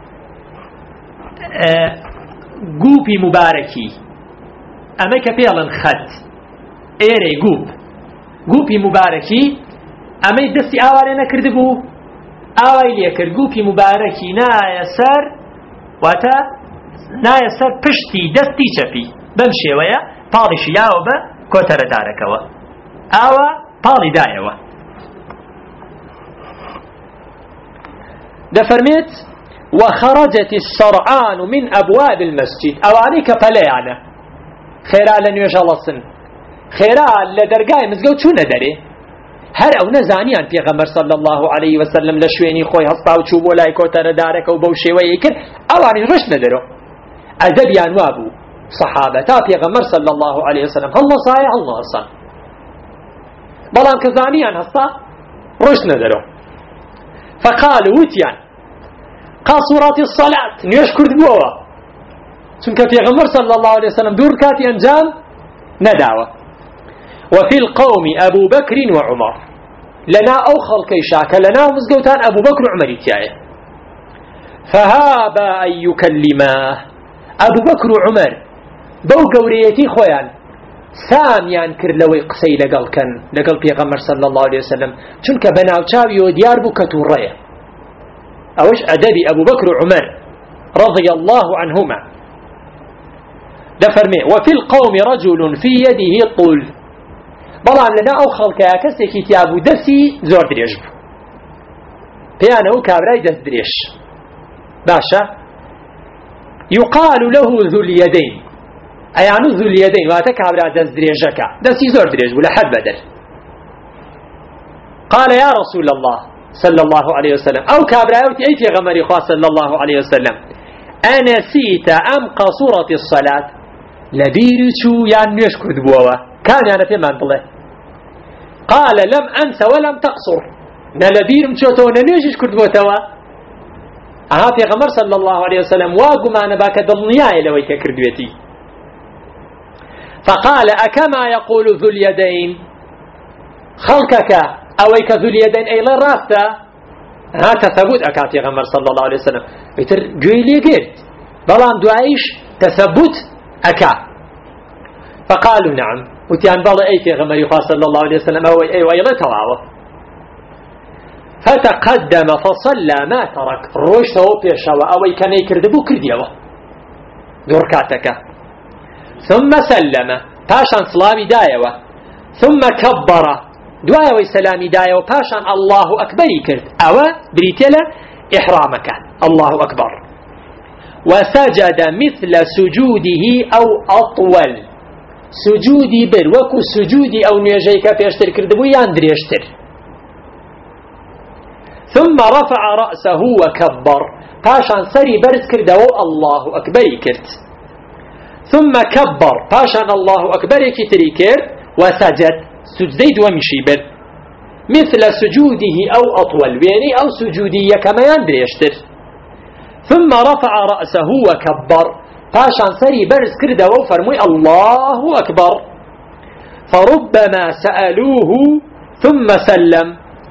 قوبي مباركي أما كبيلا خد إيري قوبي مباركي أما دستي آوائل نكردبو ئاوای لێکرد گوپی مبارەکی نایە سەر واتە نایە سەر پشتی دەستی چەپی بەم شێوەیە پاڵیشی یاوە بە کۆتەرەدارەکەوە ئاوا پاڵی دایەوە دەفەرمێت وخرجت السرعان من أبواب المسجد ئەوانەی کە پەلەیانە خێرا لە نوێژە لەسن خێرا لە دەرگای مزگەوت چوونە دەرێ هەر ئەو نەزانیان پێغەمبەر صلی الله عليه وسلم لە شوێنی خۆی هەستا و چوو بۆ لای کۆتەرەدارەکە و بەو شێوەیە کرد ئەوانی ڕۆشتنە دەرەوە ئەدەبیان وابوو سەحابە تا پێغەمبەر صلی الله عليه وسلم هەڵنەسایە هەڵنەسان بەڵام کە زانیان هەستا ڕۆشتنە دەرەوە فقالوا وتیان قاصورات الصلاة نوێژ کردبووەوە چونکە پێغەمبەر صلی الله عليه وسلم دوور کاتی ئەنجام نەداوە وفي القوم أبو بكر وعمر لنا أو خلقي شاك لنا ومزقوتان أبو بكر وعمر تيايا فهابا أن يكلماه أبو بكر وعمر بو قوريتي خويان ساميان كر لوي قسي لقل كان لقل بيغمر صلى الله عليه وسلم چونك بناو چاوي وديار بو كتوريا أوش أدبي أبو بكر وعمر رضي الله عنهما دفرمي وفي القوم رجل في يده طول بەڵام لەنا ئەو خەڵکەیە کەسێکی تیابوو دەستی زۆر درێژ بوو پێیانە و کابرای دەست درێژ باشە يقال له ذو اليدين ئەیان ذو اليدين واتە کابرا دەست درێژەکە دەستی زۆر درێژ بوو لە حەد بەدەر قال يا رسول الله صلى الله عليه وسلم أو كابراوتي أي في غمر خاص صلى الله عليه وسلم أنسيت أم قصورة الصلاة لبيرتشو يعني يشكد بوا كان يعني في منطلة قال لم أنس ولم تقصر نلبير مشوتو ننيش يشكد بوا توا في غمر صلى الله عليه وسلم واقو معنا باك ضمنياي لو يكردويتي فقال أكما يقول ذو اليدين خلقك أويك ذو اليدين أي لا راستا تثبت أكاتي غمر صلى الله عليه وسلم يتر جويلي قلت بلان دعايش تثبت أكا فقالوا نعم وتيان بلا أي في غمر صلى الله عليه وسلم أي ويلا تواوه فتقدم فصلى ما ترك روشته بيشوا أوي كان يكردبو كرديوه دركاتك ثم سلم باشان سلامي دايوه ثم كبر دعاء وسلامي دايوه باشان الله أكبر كرد أو بريتلا إحرامك الله أكبر وسجد مثل سجوده أو أطول سجودي بر وكو سجودي أو نيجيك بيشتر كردبو ياندري يشتر ثم رفع رأسه وكبر باشان سري برز كردو الله أكبر كرد ثم كبر باشان الله أكبر كتري كرد وسجد سجديد ومشي بر مثل سجوده أو أطول يعني أو سجودي كما يندري يشتر ثم رفع رأسه وكبر باشان سري برز كردو فرمي الله أكبر فربما سألوه ثم سلم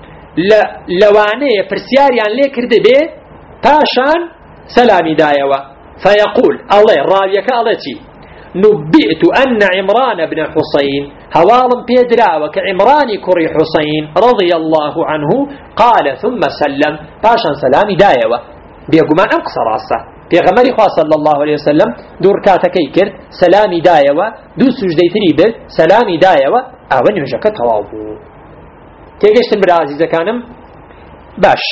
لوانه فرسياريان ليه كرده بي باشان سلامي دايوه فيقول الله راويك الله نبئت أن عمران بن حسين هوالم بيدراوة كعمران كري حسين رضي الله عنه قال ثم سلم باشان سلامي دايوه بيقومان أنقص راسه بيغمري خواه صلى الله عليه وسلم دور كاتكي كرد سلامي دايوه دو سجدي تريبر سلامي دايوه أول يجاك توابو تيجيشتن برازيزة كانم باش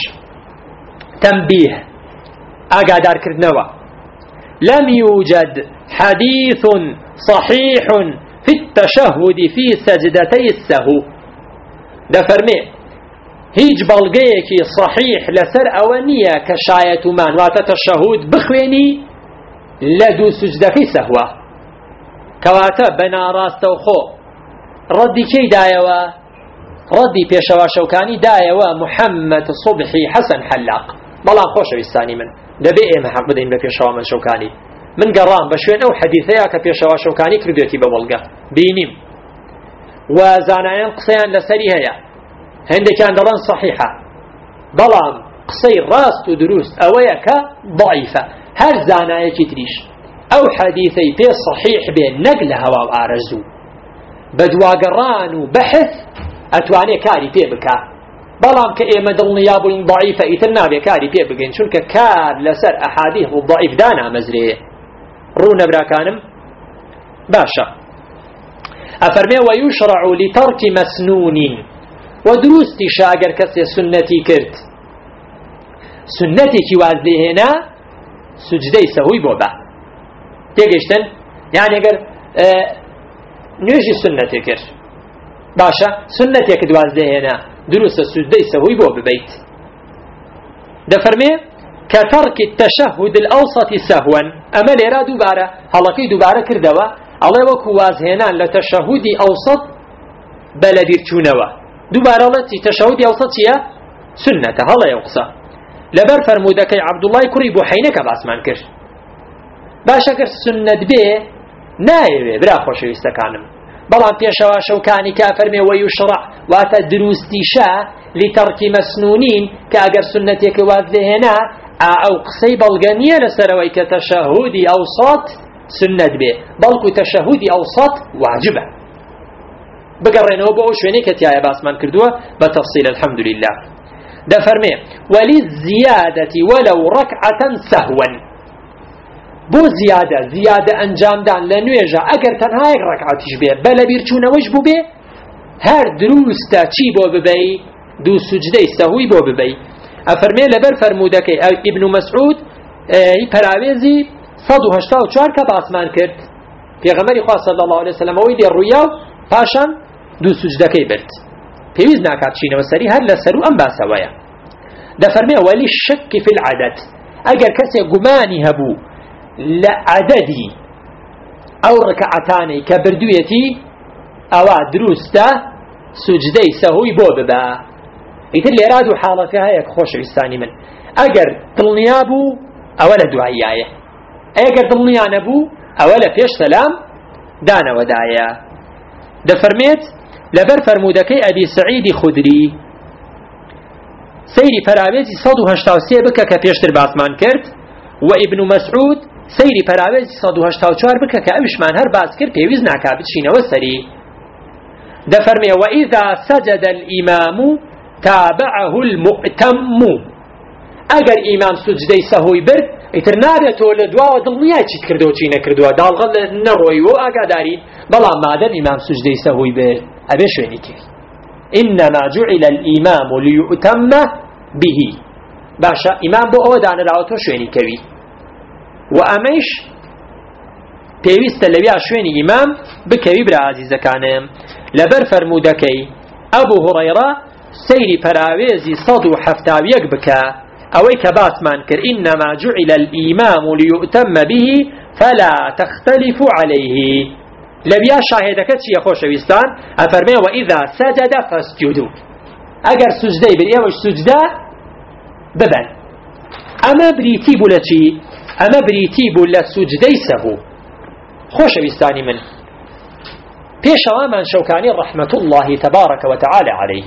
تنبيه أقادار كردنوا لم يوجد حديث صحيح في التشهد في سجدتي السهو ده فرمي هيج بلغيكي صحيح لسر أوانية كشاية من واتتشهد بخويني لدو سجدكي سهوة كواتا بنا راستوخو ردي كي دايوا ردي بيشوا شوكاني دايوا محمد صبحي حسن حلاق بلان خوش بيستاني من دبي ايه محق بدين بيشوا من شوكاني من قرام بشوين او حديثيا كبيشوا شوكاني كردوتي بولغا بينيم وزانايان قصيان لسري هيا هندي كان دلان صحيحة بلان قصي راست ودروس اويا ضعيفة هر زانايا كتريش او حديثي بي صحيح بين نقل هوا وارزو بدواقران وبحث أتواني كاري بيبكا بلام كإيما دلنيابين ضعيفة إتنا بكاري بيبكين شنك كار لسر أحاديث الضعيف دانا مزريه رونا براكانم باشا أفرمي ويشرع لترك مسنون ودروستي شاقر كسي سنتي كرت سنتي كوازدي هنا سجدي سهوي بوبا تيجيشتن يعني اگر نيجي سنتي كرت باشا سنتك دوازده هنا دروس السجدي سهوي بو ببيت ده فرمي كترك التشهد الأوسط سهوا أما ليرا دوبارة هلقي دوبارة كردوا الله وكواز هنا لتشهد أوسط بلدير تشونوا دوبارة لتي تشهد أوسط هي سنة هلا يقصى لبر فرمودك عبد الله كري بوحينك باسمان كر باشا كر سنة بي نايوه برا خوش يستكانم بلان بيشوا شوكاني كافرمي ويشرع واتا دروستيشا لترك مسنونين كأجر سنتك واذهنا أو قصي بلغانية لسروي كتشهودي أوسط سنة به بلكو تشهودي أوسط واجبة بقرنه بأوشويني كتيايا باسمان كردوه بتفصيل الحمد لله ده فرمي وللزيادة ولو ركعة سهوا بو زيادة انجام دان لنويجا اگر تنها یک ركعتش بيه بلا بيرچونه وجبو بيه هر دروستا چی بو ببي دو سجده سهوي بو ببي افرمي لبر فرمودك ابن مسعود پراويزي 184 كب اسمان کرد پیغمبری خواه صلی الله علیه وسلم ویدی رویا پاشان دو سجده کی برد پیویز ناکات چینه و سری هر لسرو ام باسوایا دفرمي وللشك في العدد أجر كسي قماني هبو لعددي أو ركعتاني كبردويتي أو دروستا سجدي سهوي بوببا يتر لي رادو حالة فيها يك خوش عستاني من أجر طلنيابو أولا دعايايا أجر طلنيانبو أولا فيش سلام دانا ودايا دفرميت لبر فرمودكي أبي سعيد خدري سيري فراويزي 183 بك كبيشتر باسمان كرت وابن مسعود سيري فراويزي 184 بك كأوشمان هر باس كرت بيوز ناكابت شينو سري دفرمي وإذا سجد الإمام تابعه المؤتم أجر إمام سجدي سهوي برد اترنابيتو لدوا ودلنيا چيت كردو چي نكردو دالغل نروي و آقاداري بلا مادم إمام سجدي سهوي برد أبي شويني كري إنما جعل الإمام ليؤتم به باشا إمام بو أودان راوتو شويني كوي وأميش بيويست لبيع شويني إمام بكوي برعزيزة كانم لبر فرمودكي أبو هريرة سيري فراويزي صدو حفتاويك بكا أوي كباس مانكر إنما جعل الإمام ليؤتم به فلا تختلف عليه لبيا شاهدك يا خوش ويستان أفرمي وإذا سجد فاسجدوا أجر سجدي بالإيوش سجدة ببن أما بريتيب لتي أما بريتيب لسجدي سهو خوش ويستاني من بيش من شوكاني رحمة الله تبارك وتعالى عليه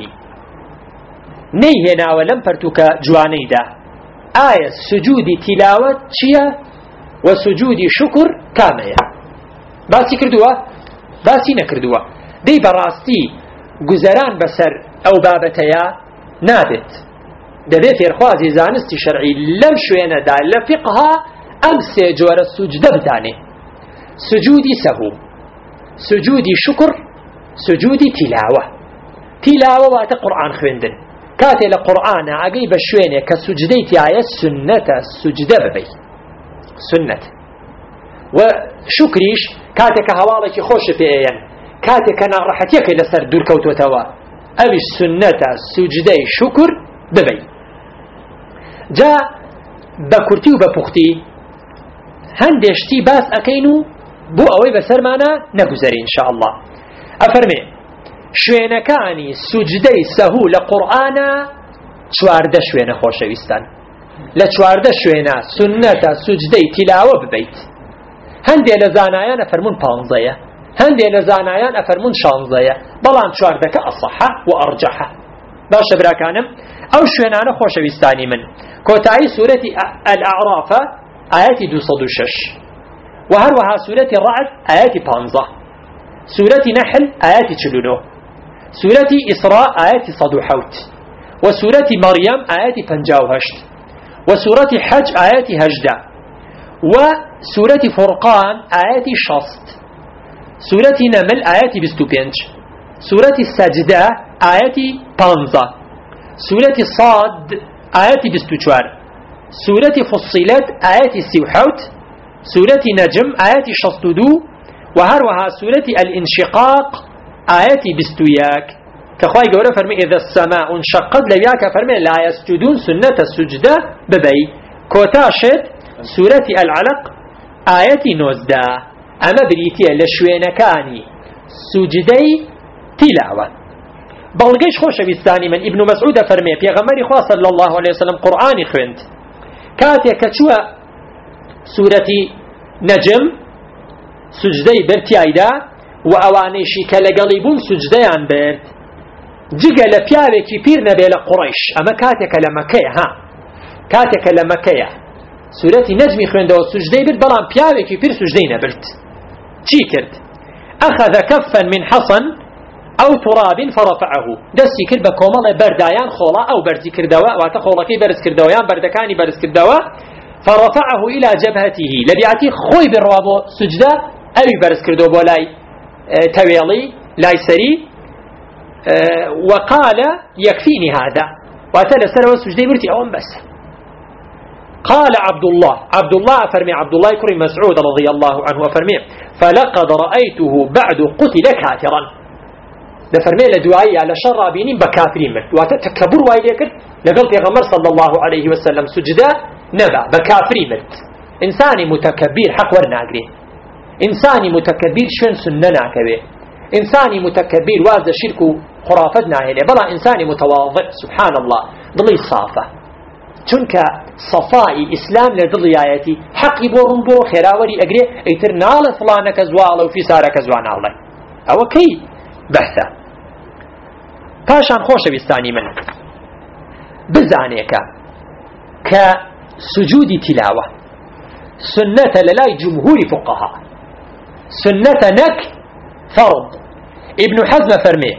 نيهنا ولم فرتك جوانيدا آية سجود تلاوة شيا وسجود شكر كامية باسی کردووە باسی نەکردووە دەی بەڕاستی گوزەران بەسەر ئەو بابەتەیە نابێت دەبێت فێرخوازی زانستی شەرعی لەم شوێنەدا لە فقها ئەم سێ جۆرە سوجدە بدانێ سجودی سەهو سجودی شکر سجودی تیلاوە واتە قورئان خوێندن کاتێ لە قورئانە ئەگەی بە شوێنێ کە سوجدەی تایە سنەتە سوجدە ببەی سنەت و شکریش کاتێک کە هەواڵێکی خۆش پێیەن کاتێک کە ناڕەحەتیەکەی لەسەر دوورکەوتوتەوە ئەویش سنەتە سوجدەی شکر ببەی جا بە کورتی و بە پوختی هەندێشتی باس ئەکەین و بۆ ئەوەی بەسەرمانە نەگوزەری ئینشاءالله ئەفەرمێ شوێنەکانی سوجدەی سەهوو لە قورئانە 14 شوێنە خۆشەویستان لە 14 شوێنە سنەتە سوجدەی تیلاوە ببەیت هەندێک لە زانایان ئەفەرمون 15 هەندێک لە زانایان ئەفەرمون 16 بەڵام 14 ئەصەحە و ئەرجەحە باشە براکانم ئەو شوێنانە خۆشەویستانی من کۆتایی سورەتی الأعرافە ئاەتی 206 و هەروەها سورەتی ڕعد ئاەتی 15 سورەتی نەحل ئاەتی 49 سورەتی ئیسراء ئاەتی 107 و سورەتی مەریەم ئاەتی 58 و سورەتی حەج ئاەتی 18 و سورة فرقان آيات 60 سورة نمل آيات 25 سورة السجدة آيات 15 سورة صاد آيات 24 سورة فصلت آيات 37 سورة نجم آيات 62 وهروها سورة الانشقاق آيات 21 كخواي قوله فرمي إذا السماء انشقت لبياك فرمي لا يسجدون سنة السجدة ببي كوتاشت سورة العلق آية 19 أما بريتيا لشوينكاني سجدي تلاوة بلغيش خوش بستاني من ابن مسعود فرمي في غمري خواه صلى الله عليه وسلم قرآني خوينت كاتيا كتشوى سورة نجم سجدي برتيايدا وأوانيشي كالقليبون سجديان برد جيجا لبياوكي بير نبي لقريش أما كاتيا لمكية كاتيا لمكية سورة نجمي خوينده وسجدي برد بلان بياوكي بير سجدي نبرد چی کرد أخذ كفا من حصن أو تراب فرفعه دستی کرد بكومال بردایان خولا أو برزي كردوا واتا خولكي برز كردويان بردكاني برز كردوا فرفعه إلى جبهته لبيعتي خوي بالروابو سجدة أوي برز كردو بولاي تويلي لاي سري وقال يكفيني هذا واتا لسر سجدي برتي أوان بس قال عبد الله فرمي عبد الله كريم مسعود رضي الله عنه فرمي فلقد رأيته بعد قتل كافرا دفرمي لدعائي على شر رابينين بكافرين مرد وتتكبر وايليكر لقلت يا غمر صلى الله عليه وسلم سجدا نبع بكافرين مرد إنساني متكبر حق ورناقري إنساني متكبر شن سننا كبير إنساني متكبر واز شرك خرافتنا هنا بلا إنساني متواضع سبحان الله ضلي صافة چونك صفائي إسلام لضلي آياتي حقي بورن بو خيراوري أقري ايتر نال فلانك زوالا وفي سارك زوانا الله أو كي بحثا پاشان خوش بستاني من بزانيك كسجود تلاوة سنة للاي جمهور فقهاء سنة نك فرض ابن حزم فرمي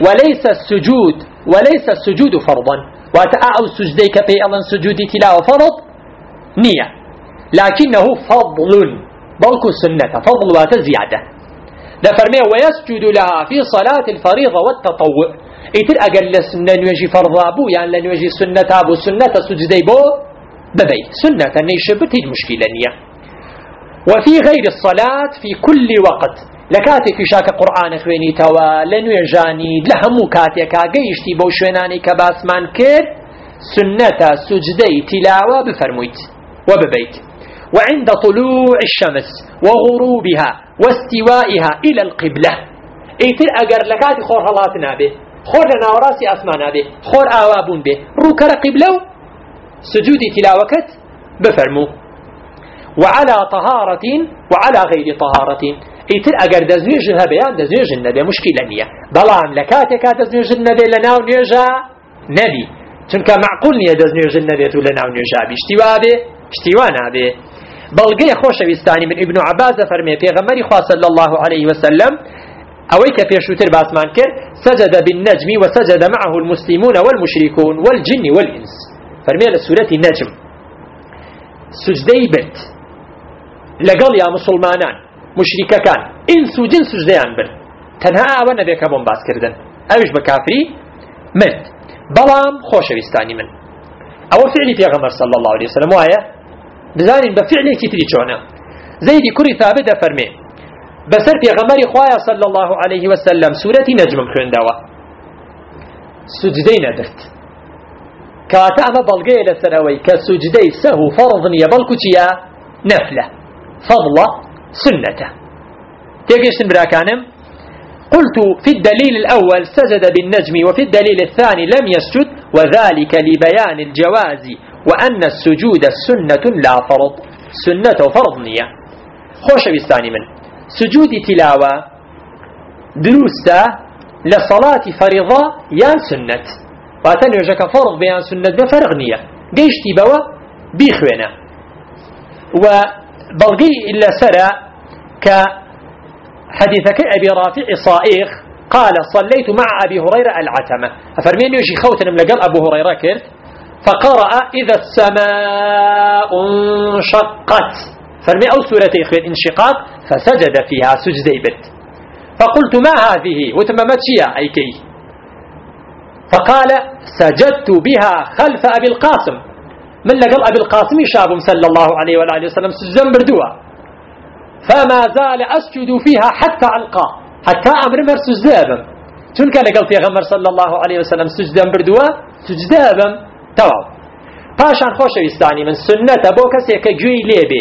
وليس السجود فرضا وتأعو سجديك في ألن سجود تلاوة فرض نية لكنه فضل بلك السنة فضل وتزيادة فرمي ويسجد لها في صلاة الفريضة والتطوع إتر أقل سنة نواجي فرضابو يعني لنواجي سنة أبو سنة سجدي بو ببي سنة نيشبتي المشكلة نية وفي غير الصلاة في كل وقت لكاتك شاك قرآن خويني توا لنواجاني لهمو كاتيكا قيشتي بو شويناني كباسمان كير سنة سجدي تلاوة بفرمويت وببيت وعند طلوع الشمس وغروبها واستوائها إلى القبلة إيتر أجر لكاتي خور هلاتنا به خور لنا وراسي أسمانا به خور آوابون به روكر قبلو سجود تلاوكت بفرمو وعلى طهارة وعلى غير طهارة إيتر أجر دزنيج الهبيان دزنيج النبي مشكلة نية بلام لكاتك دزنيج النبي لناو نيجا نبي چونك معقول نية دزنيج النبي لناو نيجا باشتوابه اشتوانا به بلغي خوش ويستاني من ابن عباس فرمي پیغمبري خواه صلى الله عليه وسلم اويك پیشوتر باسمان كر سجد بالنجم وسجد معه المسلمون والمشركون والجن والإنس فرمي لسورة النجم سجدي برد لقل يا مسلمانان مشركة كان إنس وجن سجديان برد تنها اوان نبيك بون باس كردن اوش بكافري مرد بلام خوش ويستاني من او فعلي پیغمبر صلى الله عليه وسلم وآية بزانين بفعله كتري چونه زيد كري ثابت فرمي بسر پیغمبر خوايا صلى الله عليه وسلم سورة نجم خوندوا سجدين درت كاتا اما بلغي لسنوي كسجدي سهو فرض يبلكو تيا نفلة فضلة سنة تيجيشن براكانم قلت في الدليل الأول سجد بالنجم وفي الدليل الثاني لم يسجد وذلك لبيان الجواز وأن السجود سنة لا فرض سنة فرض نية خوش بستاني من سجود تلاوة دروسة لصلاة فريضة يان سنة واتن يجاك فرض بيان سنة بفرغ نية قيشتي بوا بيخونا وبلغي إلا سرى كحديثك أبي رافع صائغ قال صليت مع أبي هريرة العتمة أفرمين يجي خوتنا من لقل أبو هريرة كرت فقرأ إذا السماء انشقت فرمي أو سورة إخوة انشقاق فسجد فيها سجدي بت فقلت ما هذه وتممتشيا أي كي فقال سجدت بها خلف أبي القاسم من لقل أبي القاسم شاب صلى الله عليه وآله وسلم سجدا بردوا فما زال أسجد فيها حتى ألقى حتى أمر مر سجدابا تنك لقل في غمر صلى الله عليه وسلم سجدا بردوا سجدابا تمام پاشان خوش ويستاني من سنة بو كسي كجوي ليبي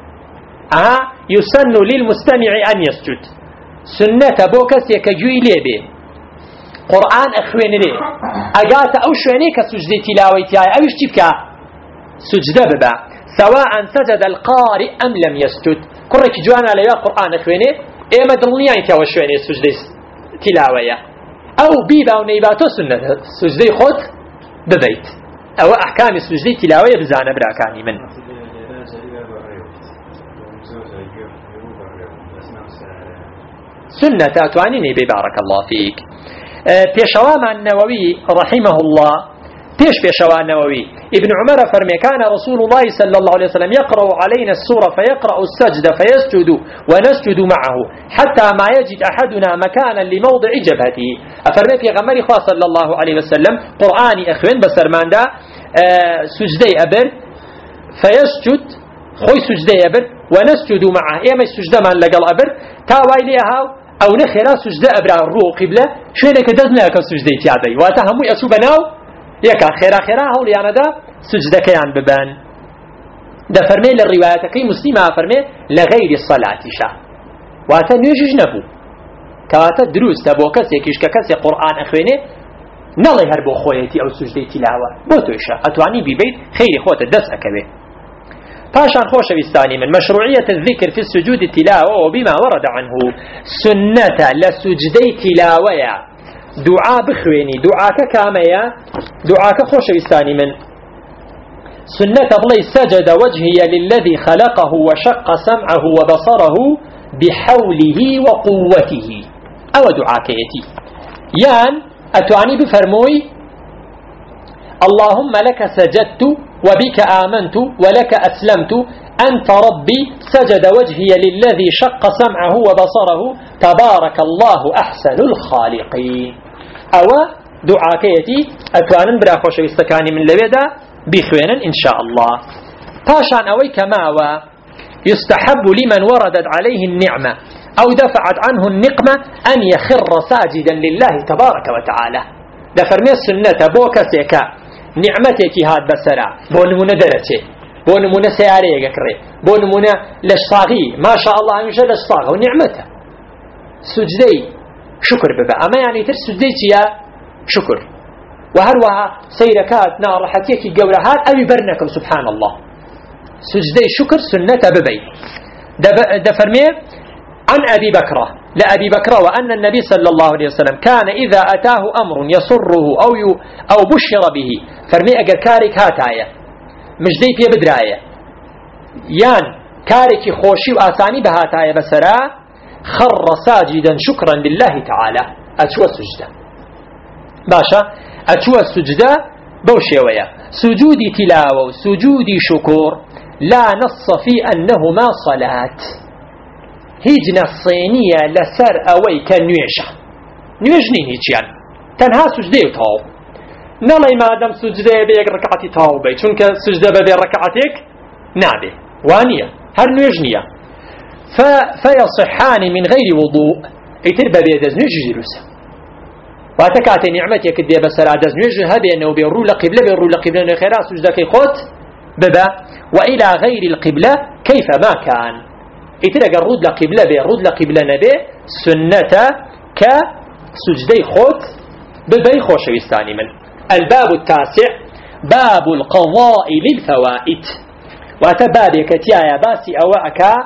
يسن للمستمع أن يسجد سنة بو كسي كجوي ليبي قرآن أخوين ليه أقات أو شويني كسجد تلاويتي أو يشتبك سجد ببا سواء سجد القارئ أم لم يسجد كرك جوانا ليا قرآن أخويني إيما دلنيا يتاو شويني سجد تلاوية أو بيبا ونيباتو سنة سجد خود ببيت أو أحكام السجد تلاوية بزانة براكاني من سنة أتوانيني ببارك الله فيك بيشوام النووي رحمه الله بيشوام النووي ابن عمر فرمي كان رسول الله صلى الله عليه وسلم يقرأ علينا السورة فيقرأ السجد فيسجد ونسجد معه حتى ما يجد أحدنا مكانا لموضع جبهته أفرمي في غمر خواه صلى الله عليه وسلم قرآني أخوين بسرمان دا سجدي أبر فيسجد خوي سجدي أبر ونسجد معه إيما السجد من لقل أبر تاوي ليها أو نخيرا سجدة أبرا الروح قبلة شوينك دزنا كسجدة تيابي واتهمو يسو بناو يكا خيرا هول يعني دا سجدة كيان ببان دا فرمي للرواية كي مسلمة فرمي لغير الصلاة شا واتا نيجيج نبو كواتا دروس تبو كسي كيش كسي قرآن أخويني نڵێ هەر بۆ خۆیەتی ئەو سوجدەی تیلاوە بۆ تۆیشە ئەتوانی بیبیت خەیری خۆتە دەست ئەکەوێ. پاشان خۆشەویستانی من مەشروعیەت الذکر في السجود تلاوة وبما ورد عنه سنەتە لە سوجدەی تیلاوەیە دوعا بخوێنی دوعاکە کامەیە دوعاکە خۆشەویستانی من سنەتە بڵێ سجد وجهي للذي خلقه وشق سمعه وبصره بحوله وقوته ئەوە دوعاکەیەتی یان أتواني بفرموي اللهم لك سجدت وبك آمنت ولك أسلمت أنت ربي سجد وجهي للذي شق سمعه وبصره تبارك الله أحسن الخالقين أو دعاكيتي أتوانن برا خوش يستكاني من لبدا بخوينا إن شاء الله باشان أوي كما يستحب لمن وردت عليه النعمة أو دفعت عنه النقمة أن يخر ساجدا لله تبارك وتعالى دفرمي السنة بوكا سيكا نعمتك هاد بسرع بونمونا درتي بونمونا سياري يكري بونمونا لشصاغي ما شاء الله ينشى لشصاغ ونعمته سجدي شكر ببا أما يعني تر سجدي يا شكر وهروها سيركات نار حكيكي قولهات أبي برنكم سبحان الله سجدي شكر سنة ببي دفرمي عن أبي بكرة لأبي بكرة وأن النبي صلى الله عليه وسلم كان إذا أتاه أمر يسره أو بشر به فرمي أجر كارك هاتايا مش دي في بدراية يان كارك خوشي وآساني بهاتايا بسرا خر ساجدا شكرا لله تعالى أتوى السجدة باشا أتوى السجدة بوشي ويا سجودي تلاوة سجودي شكور لا نص في أنهما صلاة هیچ نصينية لسر أوي كنويشة نويجني هيجيان تنها سجدة وطاو نالي ما دام سجدة بيك ركعتي طاو بي چونك سجدة ببي ركعتك نابي وانية هر نويجنية فيصحان من غير وضوء ايتر ببي دزنوج جيروسا واتكاتي نعمتك دي بسر دزنوج هبي انه بيرو لقبلة خيرا سجدة كي خوت ببا وإلى غير القبلة كيف ما كان إتلقى الرد لقبلة بي الرد لقبلة نبي سنة كسجدي خوت ببي خوش ويستاني من الباب التاسع باب القضاء للفوائد واتبابي كتيايا باسي أواعكا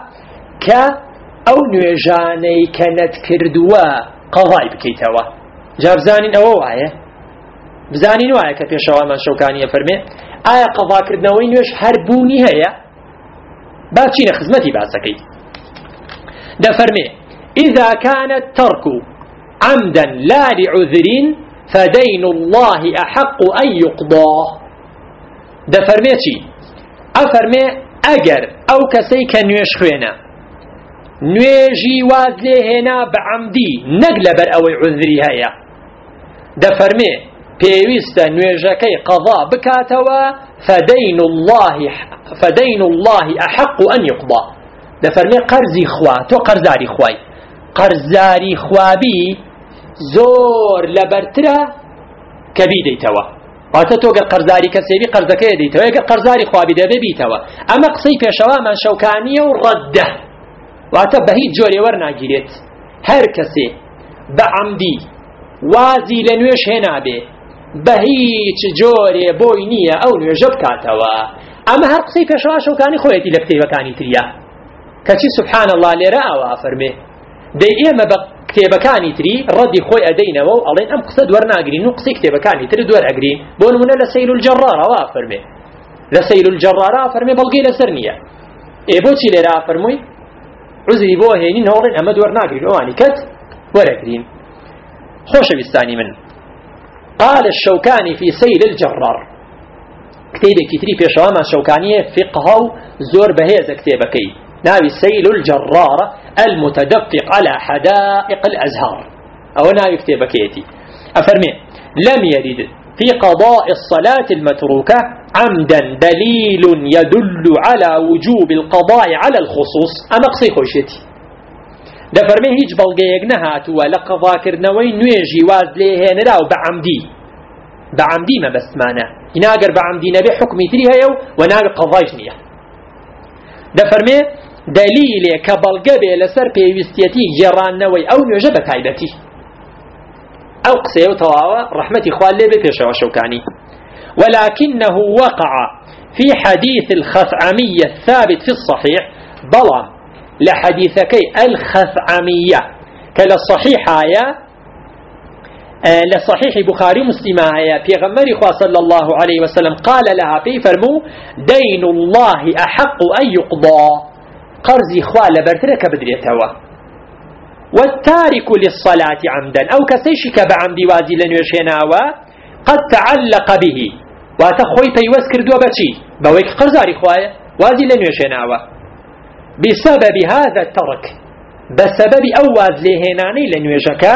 أو نوجاني كانت كردوا قضاء بكيتوا جاب زانين أواعي بزانين واعي كبيشوا من شوكانية فرمي آية قضاء كردنوي نوش هربوني هيا باتشين خزمتي باسكي ده فرمي إذا كان الترك عمدا لا لعذر فدين الله أحق أن يقضى ده فرمي چي أفرمي أجر أو كسيك نويش خوينا نويجي وازلي هنا بعمدي نقلبر أو عذري هيا ده فرمي بيويست نويجكي قضاء بكاتوا فدين الله أحق أن يقضى ده فرمي قرزي خوا تو قرزاري خواي قرزاري خوابي زور لبرترا كبي ديتوا واتا توقع قرزاري كسيبي قرزكي ديتوا يقع قرزاري خوابي ده بيتوا اما قصي بيشوا من شوكانية ورده واتا بهيت جوري ورنا جيريت هر كسي بعمدي وازي لنويش هنا بي بهيت جوري بوينية او نوجب كاتوا اما هر قصي بيشوا شوكاني خويتي لكتيبا كاني تريا كتي سبحان الله لرأى وافرمه دي ايما كتابكاني تري ردي خوي ادينا و الله ام قصد ورنا اجرين نو قصي كتابكاني تري دور اجرين بون من لسيل الجرار وافرمه لسيل الجرار افرمه بلقي لسرنيه اي بوتي لرا افرمي عذري بو هينين هورن اما دور ناجرين اواني كت ور اجرين خوش بيستاني من قال الشوكاني في سيل الجرار كتابه كتري في شوام الشوكانيه فقه زور بهيز كتابكي ناوي سيل الجرار المتدفق على حدائق الأزهار أو ناوي كتابكيتي أفرمي لم يرد في قضاء الصلاة المتروكة عمدا دليل يدل على وجوب القضاء على الخصوص أما قصي خوشتي دەفەرمێ هیچ بەڵگەیەک نەهاتووە لە قەضاکردنەوەی نوێژی واز لێهێنرا و بەعەمدی مەبەستمانە ئیناگەر بەعەمدی نەبێ حکمی تری هەیە و ناوی قەضایش نییە. دەفەرمێ دلیلێ کە بەڵگە بێ لەسەر پێویستیەتی گێڕانەوەی ئەو نوێژە بە تایبەتی. ئەو قسەیە و تەواوە ڕەحمەتی خوا لێ بێ پێشەوە شەوکانی. ولكنه وقع في حديث الخثعمية الثابت في الصحيح بلام لحديثكي الخثعمية كلا الصحيح آية لصحيح بخاري مسلم آية في غمر صلى الله عليه وسلم قال لها في فرمو دين الله أحق أن يقضى قرزي خوال برترك بدريتوا والتارك للصلاة عمدا أو كسيشك بعمد وازي لنوشيناوا قد تعلق به واتخوي بيوز كردوا بچي بويك قرزاري خوايا وازي لنوشيناوا بسبب هذا الترك بسبب أواز لهناني لنوشكا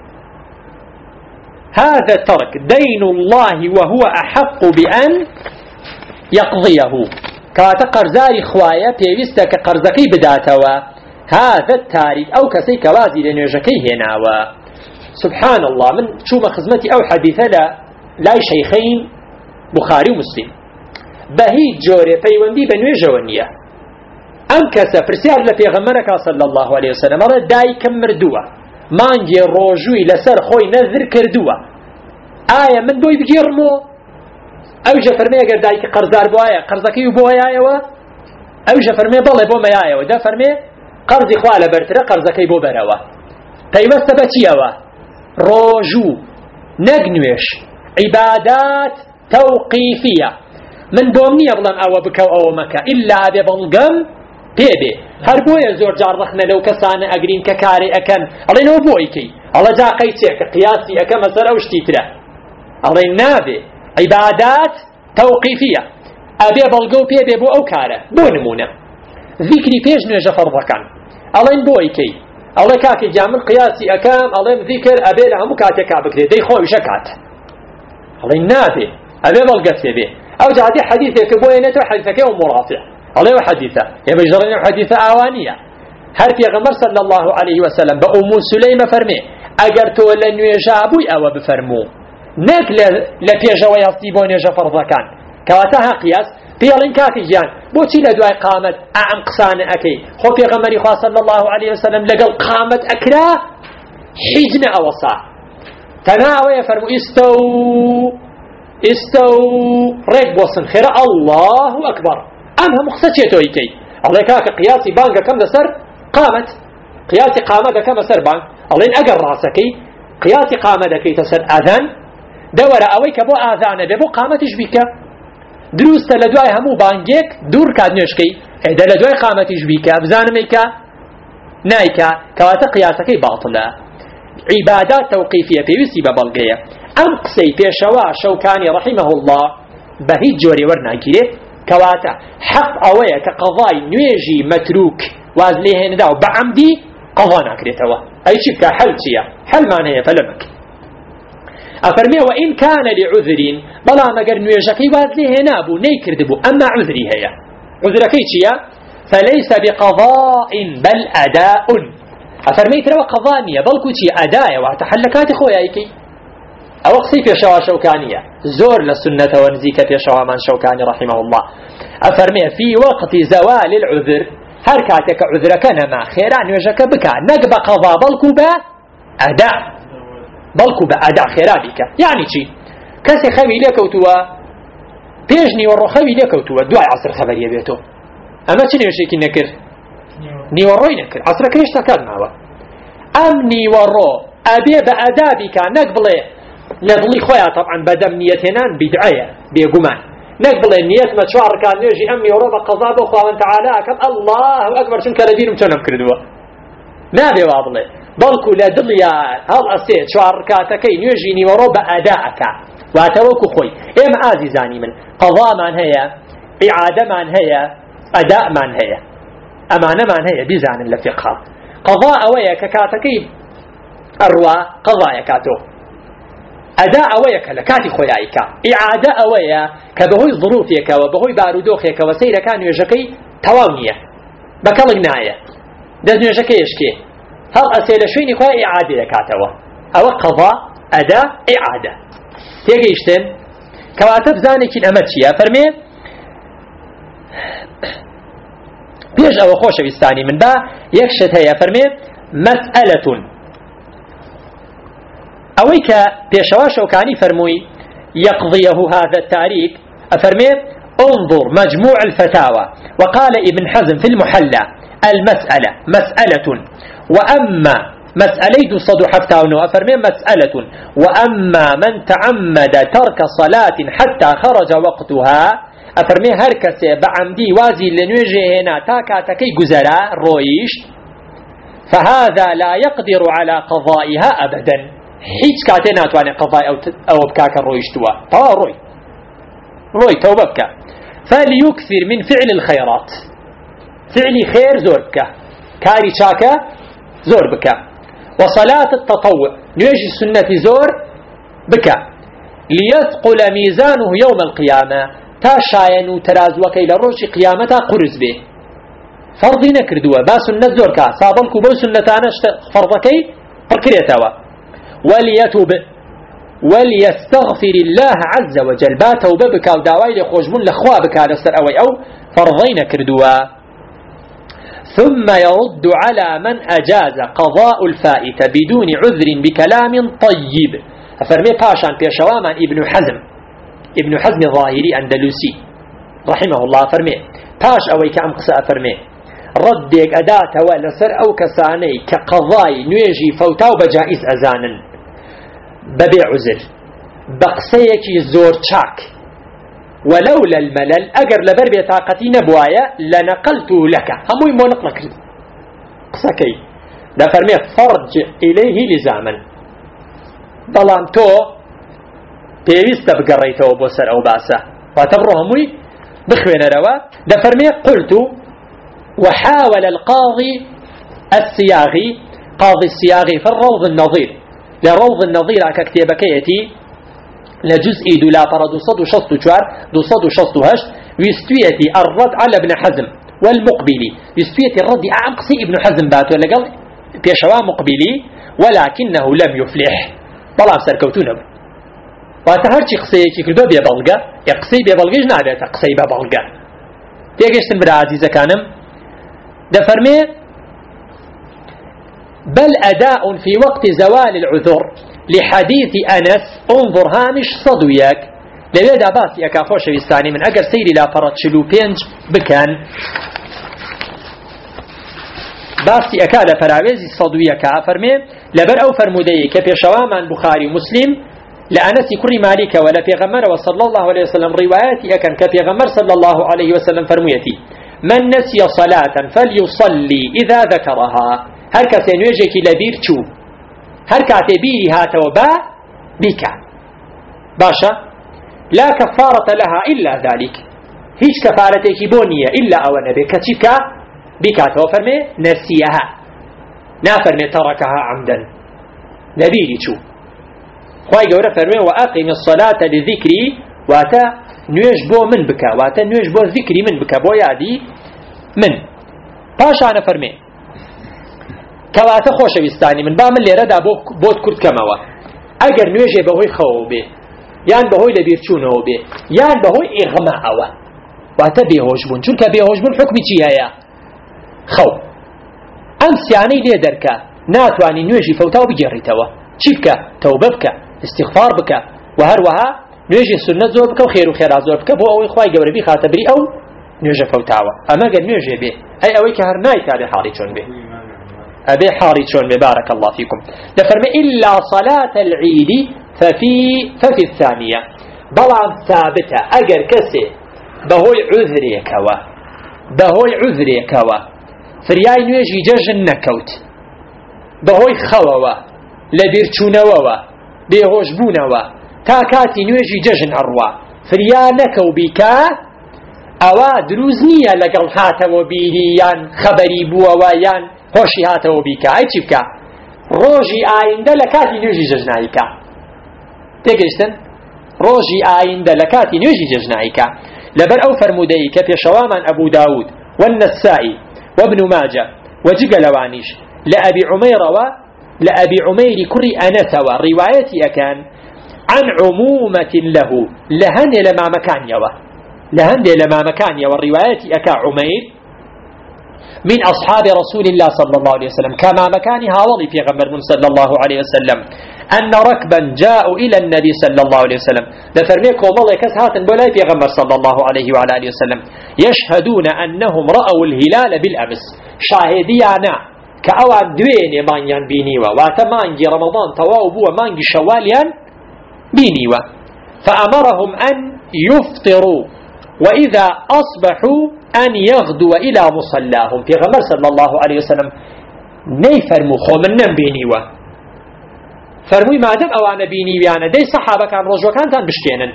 هذا الترك دين الله وهو أحق بأن يقضيه كاتا قرزاري خوايا بيوستك قرزكي بداتوا هذا التارك أو كسي كوازي لنوشكي هناوا سبحان الله من شو مخزمتي أو حديثة لا شيخين بخاري ومسلم بهي جوري بيوندي بنوجوانية أم كسا فرسيار لبيغمرك صلى الله عليه وسلم أرى داي كم مردوة مانجي روجوي لسر خوي نذر كردوة آية من بوي بجيرمو أوجه فرمي أقر داي كقرزار بوايا قرزكي بوايا أيوة أوجه فرمي بالله بو ميايا ودا فرمي قرزي خوالة برترة قرزكي بو بروا بيوست بچيوا روجو نقنوش عبادات توقيفية من بومنية بلان أو بكو أو مكا إلا أبي بلغم تيبي هربوية زور جار رخنا لو كسان أقرين ككاري أكن الله نو بويكي الله جا قيتك قياسي أكن مثلا أو شتيترا الله نابي عبادات توقيفية أبي بلغو بيبي بو أو كارة بو نمونة ذكري بيج نوجه فرضكان الله نبويكي الله كاكي جامل قياسي أكام الله ذكر أبي لهم كاتك بكري دي خوي شكات الله نابي أبي بلغت به أو جادي حديثة كبوينة حديثة كيوم مرافع الله حديثة يبجرين حديثة آوانية هر في غمر صلى الله عليه وسلم بأم سليم فرمي أجرتو لن يجابوي أو بفرمو نك لبيجا ويصيبون يجا فرضا كان كواتها قياس بيالين كاكي جان بوتي لدواء قامت أعم قسان أكي خو في غمر صلى الله عليه وسلم لقل قامت أكرا حجن أوصا تناوي فرمو استو ريك بوصن خير الله أكبر أمها مخصتشيتو إيكي الله كاك قياسي بانك كم دسر قامت قياسي قامت كم دسر بانك الله إن أقر راسكي قياسي قامت كي تسر أذان دور أويك بو آذان بو قامتش بك دروست لدواي همو بانجيك دور كاد نشكي إذا لدواي قامتش بك بزانميك نايكا كواتا قياسكي باطلة عبادات توقيفية بيوسي ببلغية أم قسي بيشوا شوكاني رحمه الله بهي جوري ورناكيري كواتا حق أويا كقضاء نيجي متروك وازليهن داو بعمدي قضانا كريتوا أي شبك حل شيا حل معنى فلمك أفرمي وإن كان لعذر بلا مقر نيجكي وازليهن أبو نيكردبو أما عذري هي عذركي شيا فليس بقضاء بل أداء أفرمي ترى قضانية بل كتي أداء وتحلكات خويايكي أو قصي في شوا شوكانية زور للسنة ونزيك في شوا من شوكاني رحمه الله أفرمي في وقت زوال العذر هركاتك عذرك نما خيران وجهك بك نقب قضاء بلكو بأداء بلكو بأداء خيرانك يعني شي كسي خوي لك وتوا بيجني ورو خوي لك وتوا دعاء عصر خبرية بيتو أما شنو يشيكي نكر ني وروي نكر عصرك ليش تكاد معه أمني ورو أبي بأدابك نقبله نقبلي خويا طبعا بدم نيتنا بدعية بيقومان نقبل النية ما تشعر كان يجي أمي وروضة قضاء بخوة تعالى كم الله أكبر شنك لدينهم تنم كردوا ما بيواضله بلكو لدليا هل أسيت شعر كاتكي يجيني وروضة أداءك واتوكو خوي إما عزيزاني من قضاء من هي إعادة من هي أداء من هي أمانة من هي بيزان لفقها قضاء ويا كاتكي أروى قضاء كاتو أداء أويك لكاتي خويايك إعادة أويا كبهوي ظروفيك وبهوي بارودوخيك وسير كان يجكي تواونية بكالغناية دز يجكي يشكي هل أسئلة شويني خواه إعادة لكاتوا أو قضاء أداء إعادة تيجيشتن كواتب زانكين أمتشيا فرمي بيش أو خوش بستاني من با يكشت هيا فرمي مسألة أويك بيشواش وكاني فرموي يقضيه هذا التاريخ أفرمي انظر مجموع الفتاوى وقال ابن حزم في المحلى المسألة مسألة وأما مسألة صدو حفتاونه أفرمي مسألة وأما من تعمد ترك صلاة حتى خرج وقتها أفرمي هركسي بعمدي وازي لنوجه هنا تاكا تكي جزراء رويش فهذا لا يقدر على قضائها أبدا هيج كاتنا تواني قضاء أو بكاك الرويشتوا طوى روي توببك فليكثر من فعل الخيرات فعل خير زور بك كاري شاكا زور بك وصلاة التطوع نيجي السنة زور بك ليثقل ميزانه يوم القيامة تاشاين ترازوك إلى روش قيامته قرز به فرضي نكردوا با سنة زور كا صابلكو بو سنتانا فرضكي فركريتوا وليتوب وليستغفر الله عز وجل باته وببك وداوي لخوجبون لخوابك على السر أو فرضين كردوا ثم يرد على من أجاز قضاء الفائت بدون عذر بكلام طيب أفرمي باشان بيشواما ابن حزم ظاهري أندلسي رحمه الله فرمي باش أوي كعم قصة أفرمي ردك أداة ولسر أو كساني كقضاء نيجي فوتاو بجائز أزانا ببيع عذر بقسيكي زور تشاك ولولا الملل أجر لبربي طاقتي نبوايا لنقلت لك هموي مو نقلك قسكي دا فرمي فرج إليه لزاما ظلام تو بيويست بقريته بوسر أو باسا فاتبرو هموي بخوين روا دا فرمي قلت وحاول القاضي السياغي قاضي السياغي في الروض النظير لروض النظير ككتابكيتي لجزء دولا فرد صد شصت شوار دو صد شصت هشت ويستويتي الرد على ابن حزم والمقبلي يستويتي الرد أعم قصي ابن حزم بات ولا قال بيشوا مقبلي ولكنه لم يفلح طلع سركوتونه واتهرشي قصيكي كردو بيبلغا يقصي بيبلغيش نابيت قصي بيبلغا تيجيشتن برا عزيزة كانم ده فرمي بل أداء في وقت زوال العذر لحديث أنس انظر هامش صدوياك لذلك باس يكافوش بستاني من أجر سيري لا فرط شلو بينج بكان باس يكاد فراويزي صدوياك فرمي لبر أو فرمودي كبيشواما بخاري مسلم لأنس كري مالك ولا في غمر وصلى الله عليه وسلم رواياتي أكن كفي غمر صلى الله عليه وسلم فرميتي من نسي صلاة فليصلي إذا ذكرها هر کسی نویجه کی لبیر چو هر کاته بیری هاتو با بیکا باشا لا كفارة لها إلا ذلك هیچ كفارته کی بونية إلا أو نبي كتشكا بكاتو فرمي نسيها نا فرمي تركها عمدا نبيري چو خواهي قورة فرمي وأقم الصلاة لذكري واتا نويج بو من بكا واتا نويج بو ذكري من بكا بو يادي من باشا أنا فرمي كواتا خوش بستاني من بامن اللي ردا بود كرد كموا اگر نويجه بهوي خو به يان بهوي لبيرچونه به يان بهوي اغماء او واتا بيهوش بون چونك بيهوش بون حكمي چي هيا خو امس يعني ليه دركا ناتواني نويجي فوتاو بجريتوا چيبك توببك استغفار بك وهروها نويجي سنة زور بك وخير وخير زور بك بو اوي خواي قبربي خاتبري او نويجه فوتاوا اما قد نويجه به اي اوي كهرناي كالي حالي چون به أبي حاري شون ببارك الله فيكم لفرم إلا صلاة العيد ففي الثانية بلعب ثابتة أجر كسي بهوي عذري كوا بهوي عذري كوا فرياي نويجي ججن نكوت بهوي خوا لبيرچونوا بيهوشبونوا تاكاتي نويجي ججن أروا فريا نكو بكا أوا دروزنية لقل هاتوا بيهيان خبري بوويان هۆشی هاتەوە بیکە ئەی چی بکە ڕۆژی ئایندە لە کاتی نوێژی جەژناییکە تێگەیشتن ڕۆژی ئایندە لە کاتی نوێژی جەژناییکە لەبەر ئەو فەرمودەی کە پێشەوامان ئەبوو داود والنسائی وابن ماجه وجق لوانيش لأبي عمير لأبي عمير كري أنس روايتي أكان عن عمومة له لهن لما مكان يوا لهن لما مكان يوا الرواية أكا عمير من أصحاب رسول الله صلى الله عليه وسلم كما مكانها وضي في غمر صلى الله عليه وسلم أن ركبا جاءوا إلى النبي صلى الله عليه وسلم لفرميكم والله كسهات بولاي في غمر صلى الله عليه وعلى آله وسلم يشهدون أنهم رأوا الهلال بالأمس شاهديانا كأوان دوين مانيان بينيوا واتمانجي رمضان تواوبوا مانجي شواليان بينيوا فأمرهم أن يفطروا وإذا أصبحوا أن يغدوا إلى مصلاهم في غمر صلى الله عليه وسلم نيفرموا خومنن بينيوا فرموي ما دام أوانا بينيوانا دي صحابة كان رجوكان تان بشكينن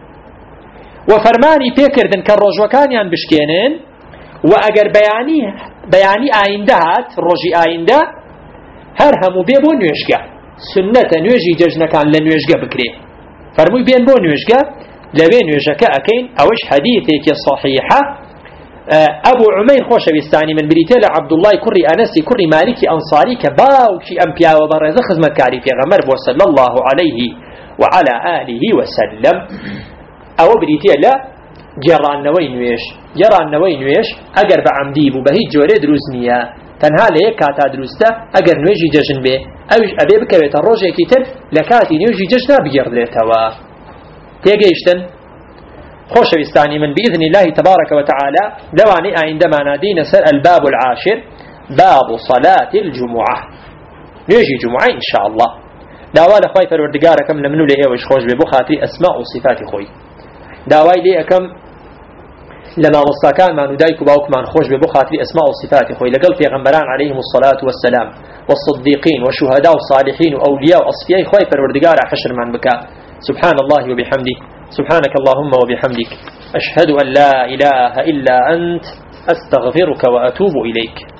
وفرماني فكردن كان رجوكان يان بشكينن وأجر بياني آينده هات رجي آينده هرهمو بيبو نوشكا سنة نوجي ججنا كان لنوشكا بكري فرموي بين بو نوشكا لبين نوشكا أكين أوش حديثك صحيحة أبو عمير خوش بيستاني من بريتيل عبد الله كري أنسي كري مالكي أنصاري كباوكي أمبيا وبرز خزمة كاري في غمر صلى الله عليه وعلى آله وسلم أو بريتيل جران نوين ويش أجر بعمدي بهي جوري دروزنيا تنها ليه كاتا دروستا أجر نوجي ججن به أوش أبي بكرة الروجي كتر لكاتي نوجي ججنا بجر ليتوا تيجيشتن خوش بيستاني من بإذن الله تبارك وتعالى دواني عندما نادين سر الباب العاشر باب صلاة الجمعة نيجي جمعة إن شاء الله داوال أخوي فالوردقار كم لمنو ليه وش خوش ببخاتي أسماء وصفات خوي داوال ليه كم لما مصاكان ما ندايك باوك من خوش ببخاتي أسماء وصفات خوي لقل في غنبران عليهم الصلاة والسلام والصديقين وشهداء وصالحين وأولياء وأصفياء خوي فالوردقار حشر من بكا سبحان الله وبحمده سبحانك اللهم وبحمدك أشهد أن لا إله إلا أنت أستغفرك وأتوب إليك